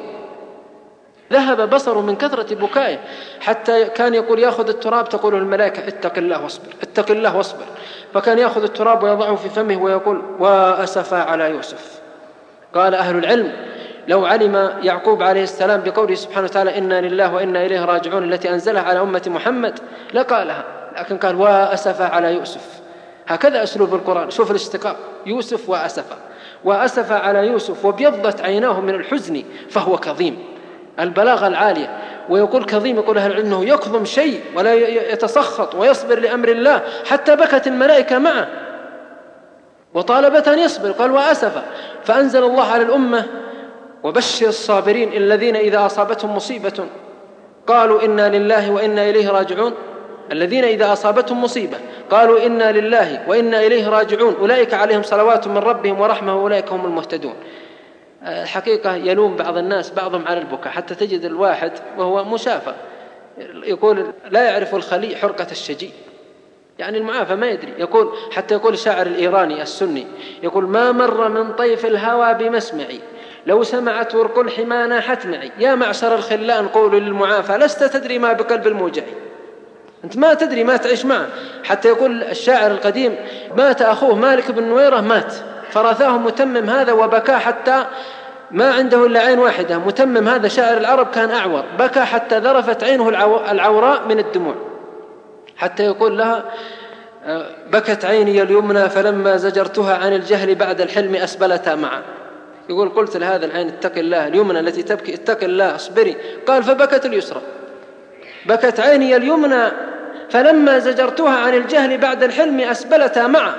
Speaker 2: ذهب بصره من كثرة بكائه، حتى كان يقول يأخذ التراب، تقول الملائكة: اتق الله واصبر، اتق الله واصبر. فكان يأخذ التراب ويضعه في فمه ويقول: وأسفا على يوسف. قال أهل العلم: لو علم يعقوب عليه السلام بقوله سبحانه وتعالى: إنا لله وإنا إليه راجعون التي أنزلها على أمة محمد لقالها، لكن قال: وأسفا على يوسف. هكذا أسلوب القرآن. شوف الاشتقاق، يوسف وأسفا على يوسف، وبيضت عيناه من الحزن فهو كظيم. البلاغة العالية. ويقول كظيم، يقول أهل العلم أنه يكظم شيء ولا يتسخط ويصبر لأمر الله، حتى بكت الملائكة معه وطالبت أن يصبر. قال: وأسفا. فأنزل الله على الأمة: وبشر الصابرين الذين إذا أصابتهم مصيبة قالوا إنا لله وإنا إليه راجعون. الذين إذا أصابتهم مصيبة قالوا إنا لله وإنا إليه راجعون أولئك عليهم صلوات من ربهم ورحمة وأولئك هم المهتدون. الحقيقة يلوم بعض الناس بعضهم على البكاء، حتى تجد الواحد وهو مشافى يقول: لا يعرف الخليء حرقة الشجي، يعني المعافى ما يدري. يقول حتى يقول الشاعر الإيراني السني، يقول: ما مر من طيف الهوى بمسمعي لو سمعت ورق الحمى ناحت معي، يا معشر الخلان قولوا للمعافى لست تدري ما بقلب الموجع. أنت ما تدري، ما تعيش معه. حتى يقول الشاعر القديم: مات أخوه مالك بن نويرة، مات فرثاه متمم هذا وبكى حتى ما عنده إلا عين واحدة. متمم هذا شاعر العرب كان أعور، بكى حتى ذرفت عينه العوراء من الدموع. حتى يقول لها بكت عيني اليمنى فلما زجرتها عن الجهل بعد الحلم أسبلتها معا. يقول قلت لهذا العين اتق الله، اليمنى التي تبكي اتق الله اصبري، قال فبكت اليسرى. بكت عيني اليمنى فلما زجرتها عن الجهل بعد الحلم أسبلتها معا.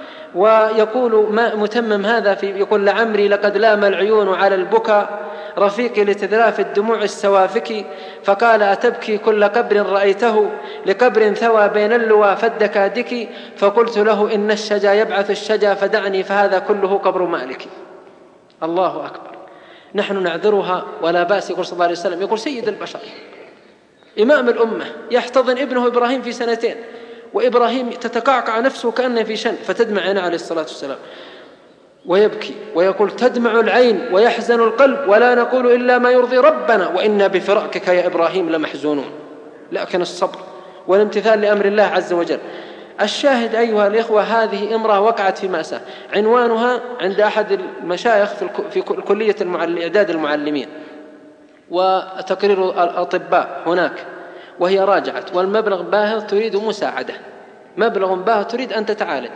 Speaker 2: ويقول ما متمم هذا يقول لعمري لقد لام العيون على البكا رفيقي لتذراف الدموع السوافك، فقال أتبكي كل قبر رأيته لقبر ثوى بين اللوى فالدكادك، فقلت له إن الشجا يبعث الشجا فدعني فهذا كله قبر مالك. الله أكبر. نحن نعذرها ولا بأس. يقول صلى الله عليه وسلم، يقول سيد البشر إمام الأمة يحتضن ابنه إبراهيم في سنتين، وإبراهيم تتقعقع نفسه كأنه في شن، فتدمع عينه عليه الصلاة والسلام ويبكي ويقول تدمع العين ويحزن القلب ولا نقول إلا ما يرضي ربنا وإنا بفراقك يا إبراهيم لمحزونون. لكن الصبر والامتثال لأمر الله عز وجل. الشاهد أيها الإخوة، هذه امرأة وقعت في مأساة، عنوانها عند أحد المشايخ في كلية إعداد المعلمين وتقرير الأطباء هناك، وهي راجعت والمبلغ باهظ تريد مساعدة، مبلغ باهظ تريد أن تتعالج.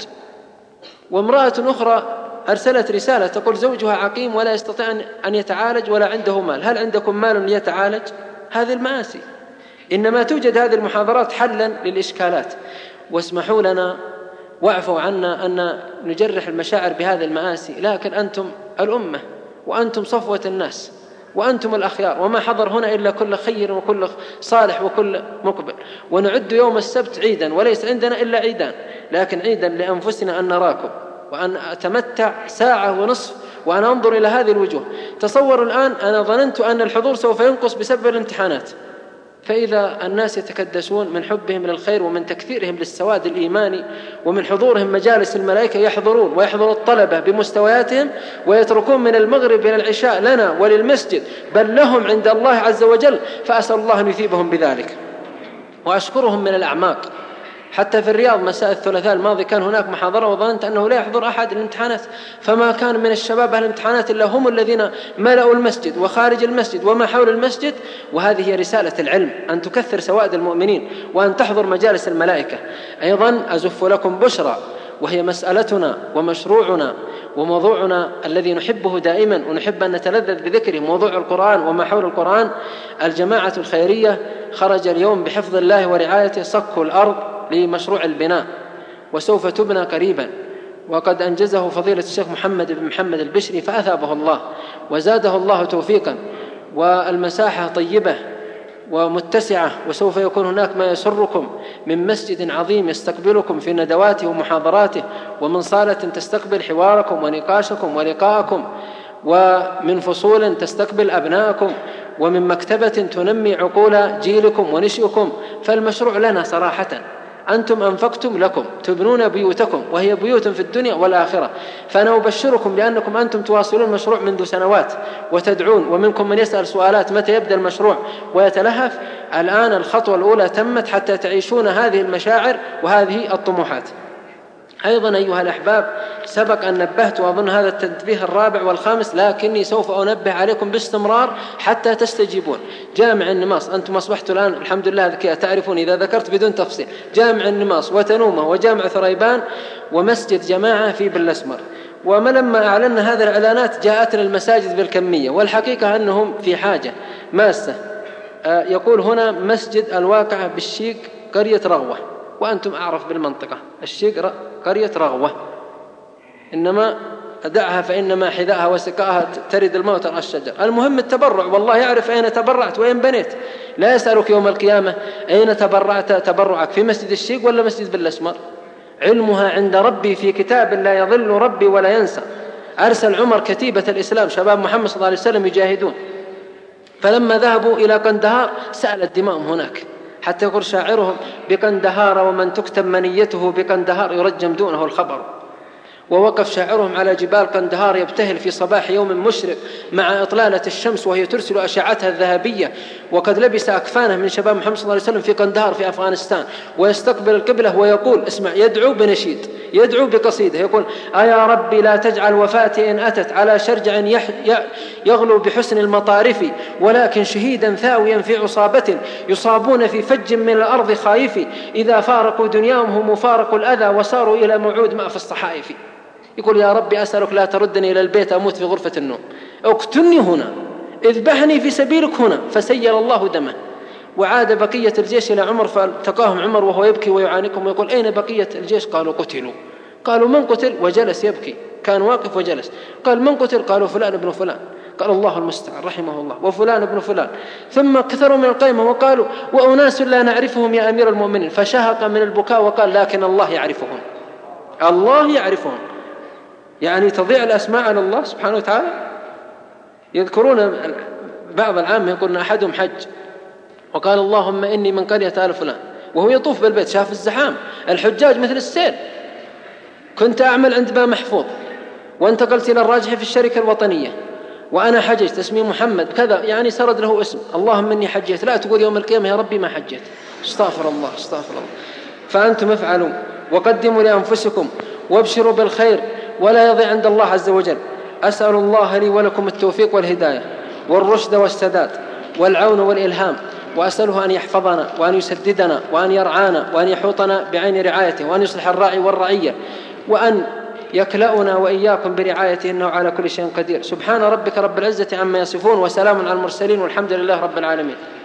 Speaker 2: وامرأة أخرى أرسلت رسالة تقول زوجها عقيم ولا يستطيع أن يتعالج ولا عنده مال، هل عندكم مال ليتعالج؟ هذه المآسي. إنما توجد هذه المحاضرات حلا للإشكالات. واسمحوا لنا واعفوا عنا أن نجرح المشاعر بهذه المآسي، لكن أنتم الأمة وأنتم صفوة الناس وأنتم الأخيار، وما حضر هنا إلا كل خير وكل صالح وكل مقبل. ونعد يوم السبت عيدا، وليس عندنا إلا عيدان، لكن عيدا لأنفسنا أن نراكم وأن أتمتع ساعة ونصف وأن أنظر إلى هذه الوجوه. تصور الآن، أنا ظننت أن الحضور سوف ينقص بسبب الامتحانات، فإذا الناس يتكدسون من حبهم للخير ومن تكثيرهم للسواد الإيماني ومن حضورهم مجالس الملائكة، يحضرون ويحضر الطلبة بمستوياتهم ويتركون من المغرب إلى العشاء لنا وللمسجد بل لهم عند الله عز وجل، فأسأل الله أن يثيبهم بذلك وأشكرهم من الأعماق. حتى في الرياض مساء الثلاثاء الماضي كان هناك محاضرة وظننت أنه لا يحضر أحد الامتحانات، فما كان من الشباب أهل الامتحانات إلا هم الذين ملأوا المسجد وخارج المسجد وما حول المسجد. وهذه هي رسالة العلم، أن تكثر سواد المؤمنين وأن تحضر مجالس الملائكة. أيضا أزف لكم بشرى، وهي مسألتنا ومشروعنا وموضوعنا الذي نحبه دائما ونحب أن نتلذذ بذكره، موضوع القرآن وما حول القرآن. الجماعة الخيرية خرج اليوم بحفظ الله ورعايته صك الأرض لمشروع البناء، وسوف تبنى قريبا، وقد أنجزه فضيلة الشيخ محمد بن محمد البشري فأثابه الله وزاده الله توفيقا. والمساحة طيبة ومتسعة، وسوف يكون هناك ما يسركم من مسجد عظيم يستقبلكم في ندواته ومحاضراته، ومن صالة تستقبل حواركم ونقاشكم ولقاءكم، ومن فصول تستقبل أبناءكم، ومن مكتبة تنمي عقول جيلكم ونشئكم. فالمشروع لنا صراحة، أنتم أنفقتم لكم تبنون بيوتكم وهي بيوت في الدنيا والآخرة، فأنا أبشركم بأنكم أنتم تواصلون المشروع منذ سنوات وتدعون، ومنكم من يسأل سؤالات متى يبدأ المشروع ويتلهف. الآن الخطوة الأولى تمت حتى تعيشون هذه المشاعر وهذه الطموحات. أيضا أيها الأحباب، سبق أن نبهت وأظن هذا التنبيه الرابع والخامس، لكني سوف أنبه عليكم باستمرار حتى تستجيبون. جامع النماص، أنتم أصبحتوا الآن الحمد لله تعرفون إذا ذكرت بدون تفصيل، جامع النماص وتنومة وجامع ثريبان ومسجد جماعة في بالأسمر. ولما أعلنا هذه الإعلانات جاءتنا المساجد بالكمية، والحقيقة أنهم في حاجة ماسة. يقول هنا مسجد الواقع بالشيق قرية رغوة، وأنتم أعرف بالمنطقة، الشيق قرية رغوة، إنما دعها فإنما حذاءها وسقاها ترد الموت على الشجر. المهم التبرع، والله يعرف أين تبرعت وين بنيت، لا يسألك يوم القيامة أين تبرعت تبرعك، في مسجد الشيق ولا مسجد بالأسمر. علمها عند ربي في كتاب لا يضل ربي ولا ينسى. أرسل عمر كتيبة الإسلام شباب محمد صلى الله عليه وسلم يجاهدون، فلما ذهبوا إلى قندهار سألت دماؤهم هناك، حتى يقول شاعرهم بقندهار ومن تكتب منيته بقندهار يرجم دونه الخبر. ووقف شاعرهم على جبال قندهار يبتهل في صباح يوم مشرق مع إطلالة الشمس وهي ترسل أشعتها الذهبية، وقد لبس أكفانه من شباب محمد صلى الله عليه وسلم في قندهار في أفغانستان، ويستقبل القبلة ويقول، اسمع، يدعو بنشيد، يدعو بقصيدة، يقول: يا ربي لا تجعل وفاتي إن أتت على شرجع يغلو بحسن المطارف، ولكن شهيدا ثاويا في عصابة يصابون في فج من الأرض خائف، إذا فارقوا دنياهم هم فارقوا الأذى وصاروا إلى موعود ما في الصحائف. يقول: يا ربي أسألك لا تردني إلى البيت أموت في غرفة النوم، اقتلني هنا، اذبحني في سبيلك هنا، فسيل الله دمه. وعاد بقية الجيش إلى عمر فالتقاهم عمر وهو يبكي ويعانقهم ويقول: أين بقية الجيش؟ قالوا: قتلوا. قالوا: من قتل؟ وجلس يبكي، كان واقف وجلس. قال: من قتل؟ قالوا: فلان ابن فلان. قال: الله المستعان، رحمه الله، وفلان ابن فلان. ثم كثروا من القيمة وقالوا: وأناس لا نعرفهم يا أمير المؤمنين. فشهق من البكاء وقال: لكن الله يعرفهم، الله يعرفهم. يعني تضيع الأسماء على الله سبحانه وتعالى. يذكرون بعض العامة يقولون أحدهم حج وقال: اللهم إني من قرية آل فلان، وهو يطوف بالبيت شاف الزحام، الحجاج مثل السيل. كنت أعمل عند باب محفوظ وانتقلت إلى الراجح في الشركة الوطنية، وأنا حججت، اسمي محمد كذا، يعني سرد له اسم، اللهم إني حجيت. لا تقول يوم القيامة يا ربي ما حجيت، استغفر الله استغفر الله. فأنتم افعلوا وقدموا لأنفسكم وابشروا بالخير ولا يضيع عند الله عز وجل. أسأل الله لي ولكم التوفيق والهداية والرشد والسداد والعون والإلهام، وأسأله أن يحفظنا وأن يسددنا وأن يرعانا وأن يحوطنا بعين رعايته، وأن يصلح الراعي والرعية، وأن يكلأنا وإياكم برعايته، إنه على كل شيء قدير. سبحان ربك رب العزة عما يصفون، وسلام على المرسلين، والحمد لله رب العالمين.